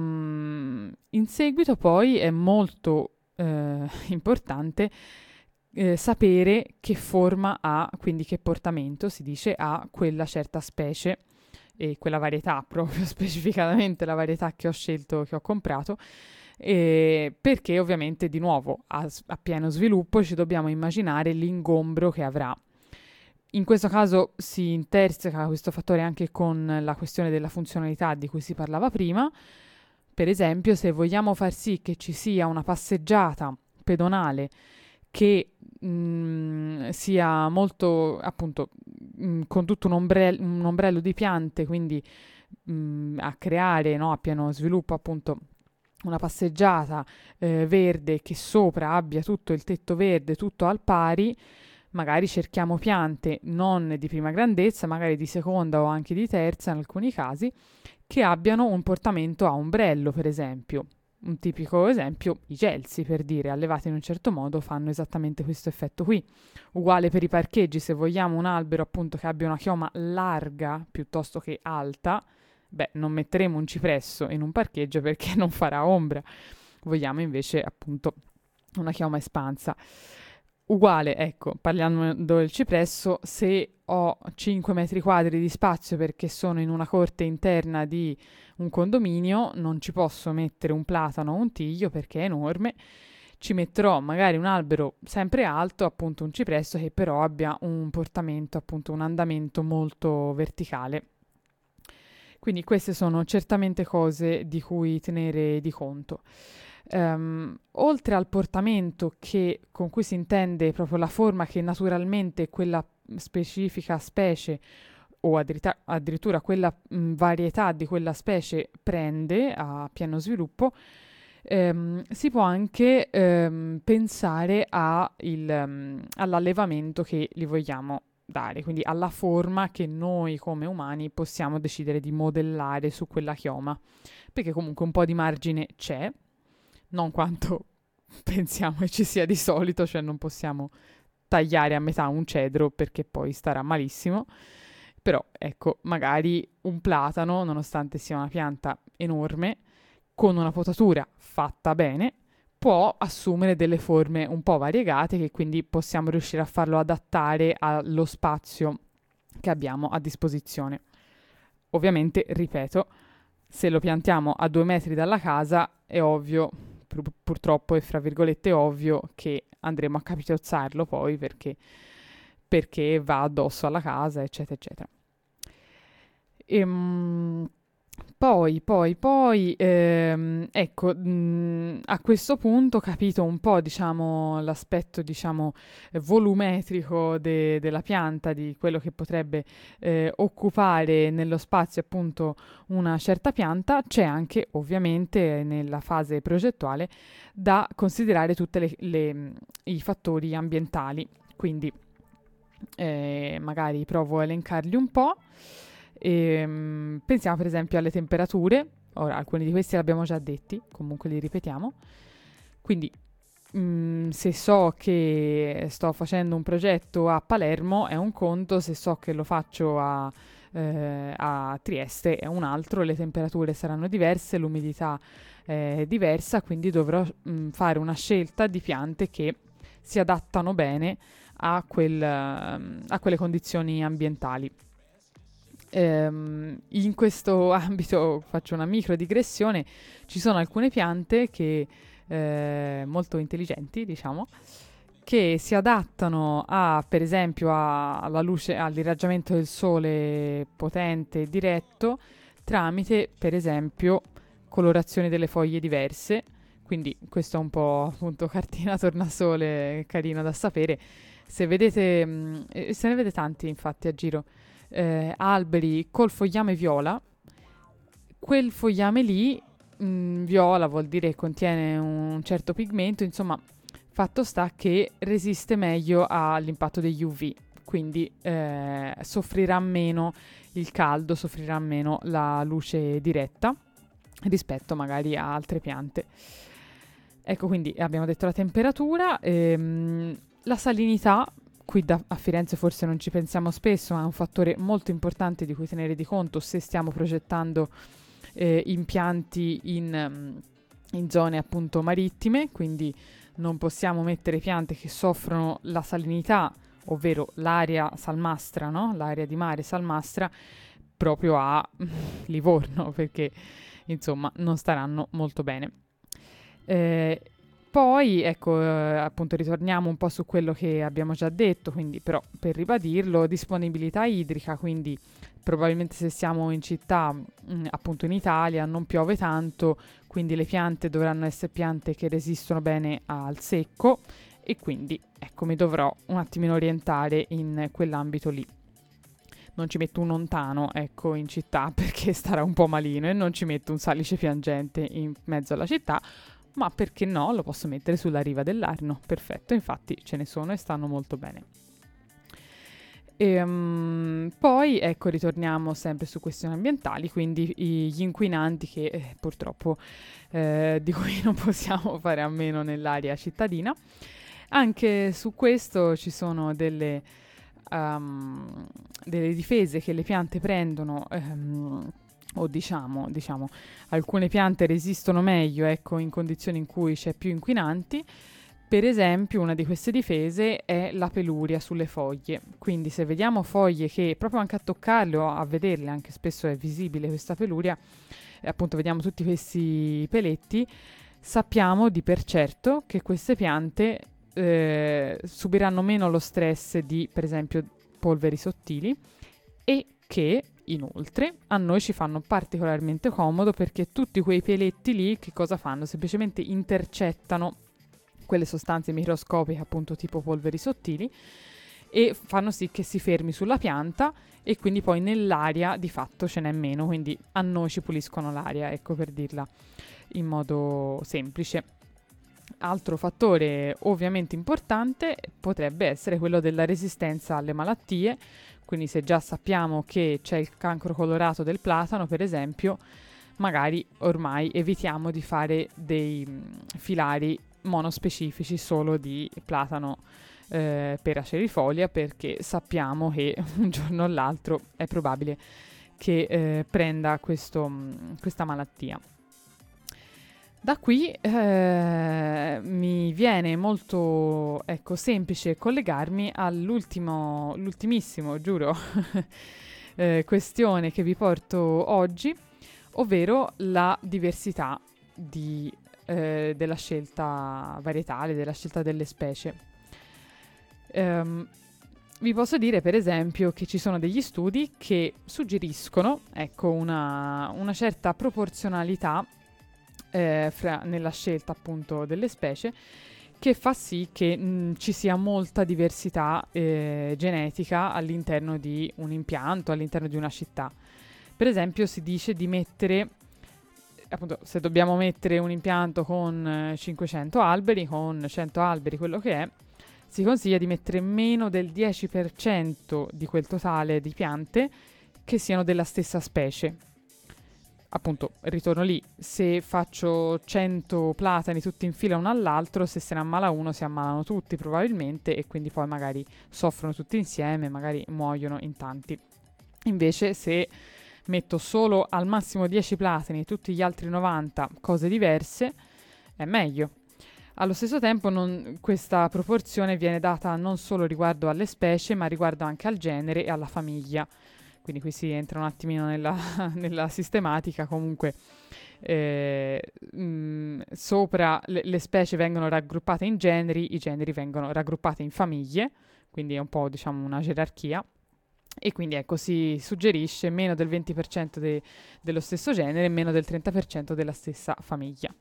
um, in seguito poi è molto eh, importante eh, sapere che forma ha, quindi che portamento si dice ha quella certa specie e quella varietà, proprio specificatamente la varietà che ho scelto, che ho comprato, eh, perché ovviamente di nuovo a, a pieno sviluppo ci dobbiamo immaginare l'ingombro che avrà. In questo caso si interseca questo fattore anche con la questione della funzionalità di cui si parlava prima. Per esempio, se vogliamo far sì che ci sia una passeggiata pedonale che mh, sia molto, appunto, mh, con tutto un, ombre- un ombrello di piante, quindi mh, a creare, no, a pieno sviluppo, appunto, una passeggiata eh, verde che sopra abbia tutto il tetto verde, tutto al pari, magari cerchiamo piante non di prima grandezza, magari di seconda o anche di terza in alcuni casi, che abbiano un portamento a ombrello, per esempio. Un tipico esempio, i gelsi, per dire, allevati in un certo modo fanno esattamente questo effetto qui. Uguale per i parcheggi, se vogliamo un albero appunto che abbia una chioma larga piuttosto che alta, beh, non metteremo un cipresso in un parcheggio perché non farà ombra. Vogliamo invece appunto una chioma espansa. Uguale, ecco, parlando del cipresso, se ho cinque metri quadri di spazio perché sono in una corte interna di un condominio, non ci posso mettere un platano o un tiglio perché è enorme, ci metterò magari un albero sempre alto, appunto un cipresso, che però abbia un portamento, appunto un andamento molto verticale. Quindi queste sono certamente cose di cui tenere di conto. Um, oltre al portamento che, con cui si intende proprio la forma che naturalmente quella specifica specie o addirittura, addirittura quella mh, varietà di quella specie prende a pieno sviluppo, um, si può anche um, pensare a il, um, all'allevamento che gli vogliamo dare, quindi alla forma che noi come umani possiamo decidere di modellare su quella chioma, perché comunque un po' di margine c'è, non quanto pensiamo che ci sia di solito, cioè non possiamo tagliare a metà un cedro perché poi starà malissimo, però ecco, magari un platano, nonostante sia una pianta enorme, con una potatura fatta bene, può assumere delle forme un po' variegate che quindi possiamo riuscire a farlo adattare allo spazio che abbiamo a disposizione. Ovviamente, ripeto, se lo piantiamo a due metri dalla casa è ovvio, pur- purtroppo è fra virgolette ovvio che andremo a capitozzarlo poi perché, perché va addosso alla casa, eccetera, eccetera. Ehm, Poi, poi, poi, ehm, ecco, mh, a questo punto capito un po', diciamo, l'aspetto, diciamo, eh, volumetrico de- della pianta, di quello che potrebbe eh, occupare nello spazio appunto una certa pianta, c'è anche ovviamente nella fase progettuale da considerare tutti i fattori ambientali. Quindi eh, magari provo a elencarli un po'. E, um, pensiamo per esempio alle temperature. Ora alcuni di questi li abbiamo già detti, comunque li ripetiamo. Quindi mh, se so che sto facendo un progetto a Palermo è un conto, se so che lo faccio a, eh, a Trieste è un altro, le temperature saranno diverse, l'umidità è diversa, quindi dovrò mh, fare una scelta di piante che si adattano bene a, quel, a quelle condizioni ambientali. Um, in questo ambito faccio una micro digressione. Ci sono alcune piante che eh, molto intelligenti, diciamo, che si adattano a, per esempio, a, alla luce, all'irraggiamento del sole potente e diretto tramite, per esempio, colorazioni delle foglie diverse. Quindi questo è un po' appunto cartina tornasole, carino da sapere. Se vedete, mh, se ne vede tanti infatti a giro. Eh, alberi col fogliame viola, quel fogliame lì mh, viola vuol dire che contiene un certo pigmento, insomma fatto sta che resiste meglio all'impatto degli U V, quindi eh, soffrirà meno il caldo, soffrirà meno la luce diretta rispetto magari a altre piante. Ecco, quindi abbiamo detto la temperatura, ehm, la salinità. Qui da, a Firenze forse non ci pensiamo spesso, ma è un fattore molto importante di cui tenere di conto se stiamo progettando eh, impianti in, in zone appunto marittime, quindi non possiamo mettere piante che soffrono la salinità, ovvero l'aria salmastra, no? L'aria di mare salmastra, proprio a Livorno, perché insomma non staranno molto bene. Eh, Poi, ecco, eh, appunto ritorniamo un po' su quello che abbiamo già detto, quindi però per ribadirlo, disponibilità idrica, quindi probabilmente se siamo in città, mh, appunto in Italia, non piove tanto, quindi le piante dovranno essere piante che resistono bene al secco e quindi, ecco, mi dovrò un attimino orientare in quell'ambito lì. Non ci metto un ontano, ecco, in città perché starà un po' malino e non ci metto un salice piangente in mezzo alla città, ma perché no, lo posso mettere sulla riva dell'Arno, perfetto, infatti ce ne sono e stanno molto bene. E, um, poi ecco, ritorniamo sempre su questioni ambientali, quindi i, gli inquinanti che eh, purtroppo eh, di cui non possiamo fare a meno nell'area cittadina. Anche su questo ci sono delle, um, delle difese che le piante prendono, um, o diciamo, diciamo, alcune piante resistono meglio, ecco, in condizioni in cui c'è più inquinanti. Per esempio, una di queste difese è la peluria sulle foglie. Quindi se vediamo foglie che proprio anche a toccarle o a vederle, anche spesso è visibile questa peluria, e appunto vediamo tutti questi peletti, sappiamo di per certo che queste piante eh, subiranno meno lo stress di, per esempio, polveri sottili e che inoltre a noi ci fanno particolarmente comodo perché tutti quei peletti lì che cosa fanno? Semplicemente intercettano quelle sostanze microscopiche appunto tipo polveri sottili e fanno sì che si fermi sulla pianta e quindi poi nell'aria di fatto ce n'è meno, quindi a noi ci puliscono l'aria, ecco, per dirla in modo semplice. Altro fattore ovviamente importante potrebbe essere quello della resistenza alle malattie. Quindi se già sappiamo che c'è il cancro colorato del platano, per esempio, magari ormai evitiamo di fare dei mh, filari monospecifici solo di platano eh, per acerifolia, perché sappiamo che un giorno o l'altro è probabile che eh, prenda questo, mh, questa malattia. Da qui eh, mi viene molto ecco, semplice collegarmi all'ultimo, l'ultimissimo, giuro, eh, questione che vi porto oggi, ovvero la diversità di, eh, della scelta varietale, della scelta delle specie. Um, vi posso dire per esempio che ci sono degli studi che suggeriscono, ecco, una, una certa proporzionalità eh, fra, nella scelta appunto delle specie, che fa sì che mh, ci sia molta diversità eh, genetica all'interno di un impianto, all'interno di una città. Per esempio si dice di mettere, appunto, se dobbiamo mettere un impianto con eh, cinquecento alberi, con cento alberi, quello che è, si consiglia di mettere meno del dieci per cento di quel totale di piante che siano della stessa specie. Appunto, ritorno lì, se faccio cento platani tutti in fila uno all'altro, se se ne ammala uno si ammalano tutti probabilmente, e quindi poi magari soffrono tutti insieme, magari muoiono in tanti. Invece se metto solo al massimo dieci platani e tutti gli altri novanta cose diverse, è meglio. Allo stesso tempo non, questa proporzione viene data non solo riguardo alle specie, ma riguardo anche al genere e alla famiglia. Quindi qui si entra un attimino nella, nella sistematica. Comunque eh, mh, sopra le, le specie vengono raggruppate in generi, i generi vengono raggruppati in famiglie, quindi è un po', diciamo, una gerarchia. E quindi ecco, si suggerisce meno del venti per cento de- dello stesso genere e meno del trenta per cento della stessa famiglia.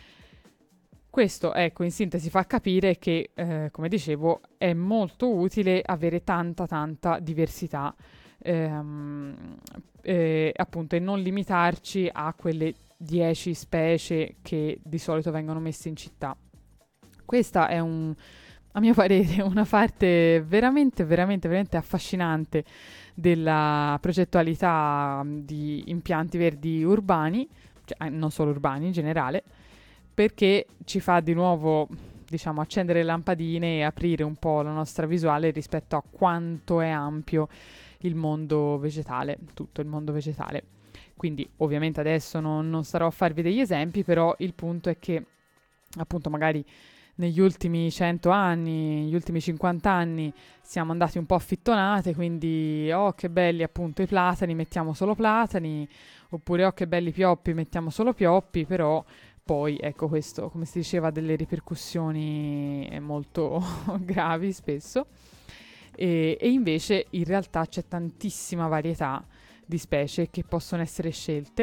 Questo, ecco, in sintesi fa capire che, eh, come dicevo, è molto utile avere tanta tanta diversità, ehm, eh, appunto, e non limitarci a quelle dieci specie che di solito vengono messe in città. Questa è un... a mio parere, una parte veramente, veramente, veramente affascinante della progettualità di impianti verdi urbani, cioè non solo urbani in generale, perché ci fa di nuovo, diciamo, accendere le lampadine e aprire un po' la nostra visuale rispetto a quanto è ampio il mondo vegetale, tutto il mondo vegetale. Quindi ovviamente adesso non, non starò a farvi degli esempi, però il punto è che appunto magari negli ultimi cento anni, negli ultimi cinquanta anni siamo andati un po' a fittonate, quindi oh che belli appunto i platani, mettiamo solo platani, oppure oh che belli pioppi, mettiamo solo pioppi, però poi ecco questo, come si diceva, ha delle ripercussioni molto gravi spesso, e, e invece in realtà c'è tantissima varietà di specie che possono essere scelte,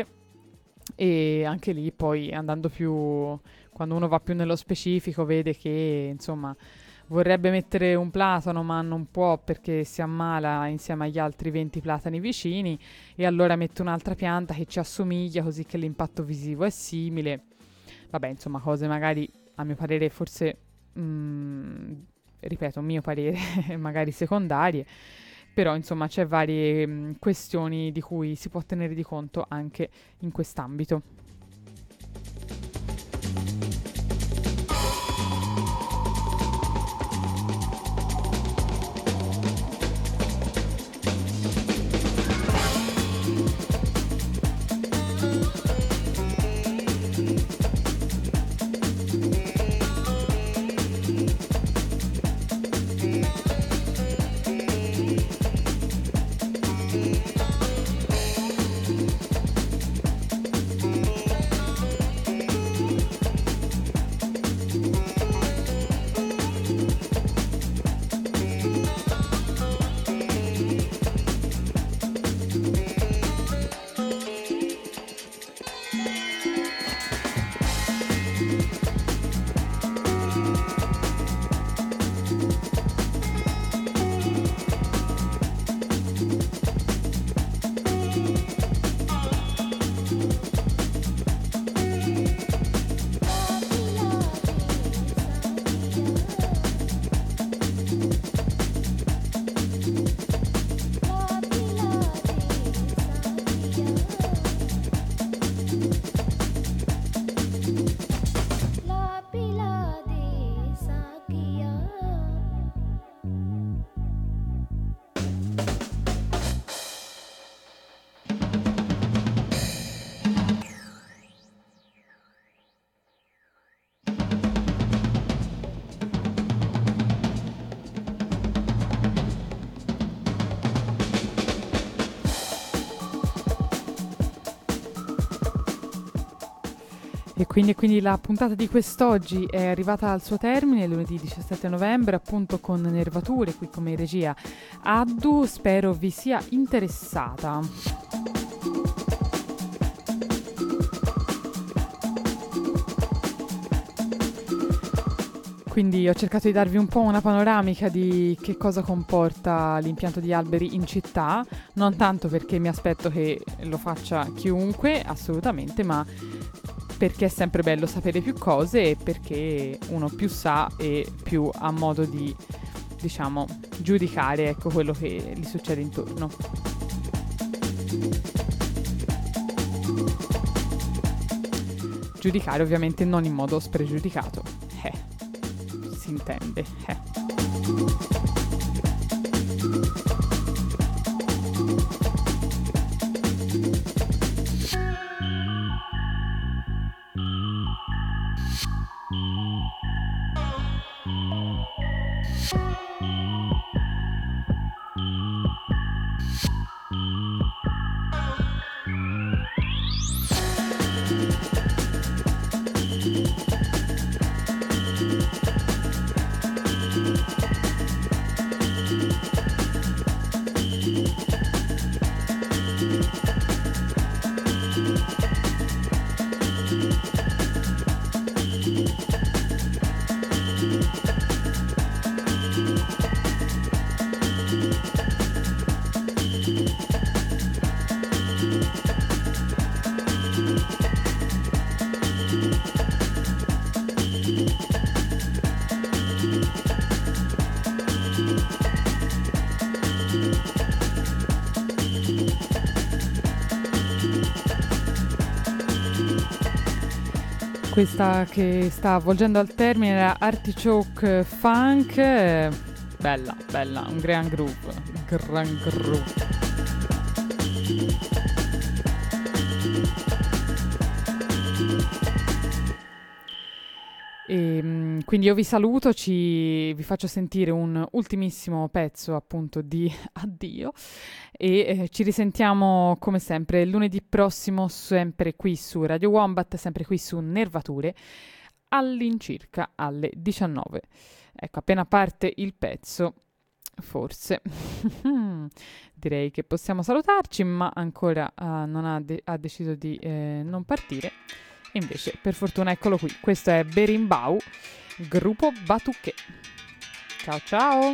e anche lì poi andando più... quando uno va più nello specifico vede che, insomma, vorrebbe mettere un platano ma non può perché si ammala insieme agli altri venti platani vicini, e allora mette un'altra pianta che ci assomiglia così che l'impatto visivo è simile. Vabbè, insomma, cose magari, a mio parere, forse, mh, ripeto, mio parere, magari secondarie, però insomma c'è varie mh, questioni di cui si può tenere di conto anche in quest'ambito. E quindi, quindi la puntata di quest'oggi è arrivata al suo termine, lunedì diciassette novembre, appunto con Nervature, qui come in regia Addu. Spero vi sia interessata. Quindi ho cercato di darvi un po' una panoramica di che cosa comporta l'impianto di alberi in città, non tanto perché mi aspetto che lo faccia chiunque, assolutamente, ma perché è sempre bello sapere più cose e perché uno più sa e più ha modo di, diciamo, giudicare, ecco, quello che gli succede intorno. Giudicare ovviamente non in modo spregiudicato, eh, si intende, eh. Questa che sta avvolgendo al termine era Artichoke Funk, bella, bella, un gran groove, gran groove. E quindi io vi saluto, ci, vi faccio sentire un ultimissimo pezzo appunto di addio e eh, ci risentiamo come sempre lunedì prossimo, sempre qui su Radio Wombat, sempre qui su Nervature, all'incirca alle diciannove. Ecco, appena parte il pezzo, forse direi che possiamo salutarci, ma ancora uh, non ha, de- ha deciso di eh, non partire. Invece, per fortuna, eccolo qui. Questo è Berimbau, gruppo Batuque. Ciao ciao!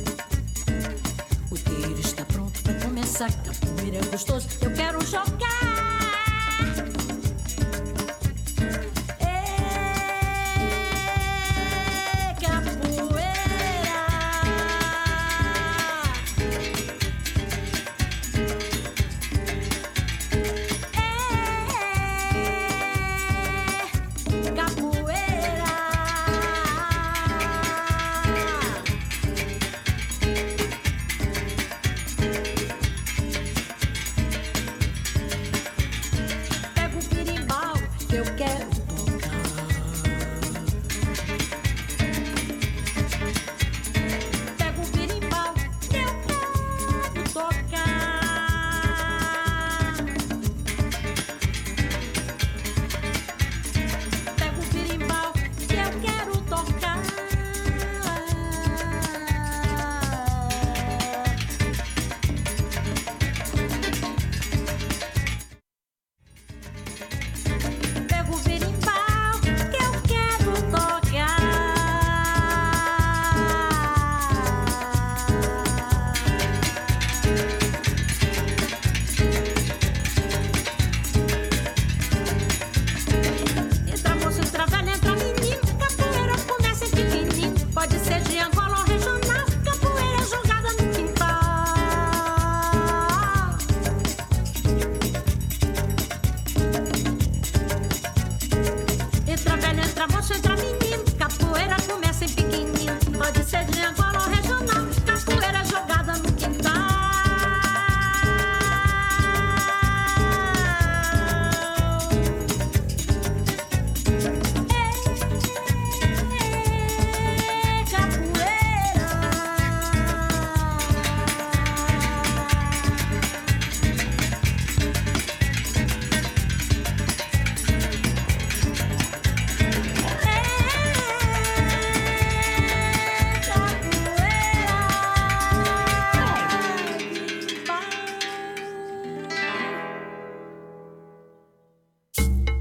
Capoeira é gostoso, eu quero jogar.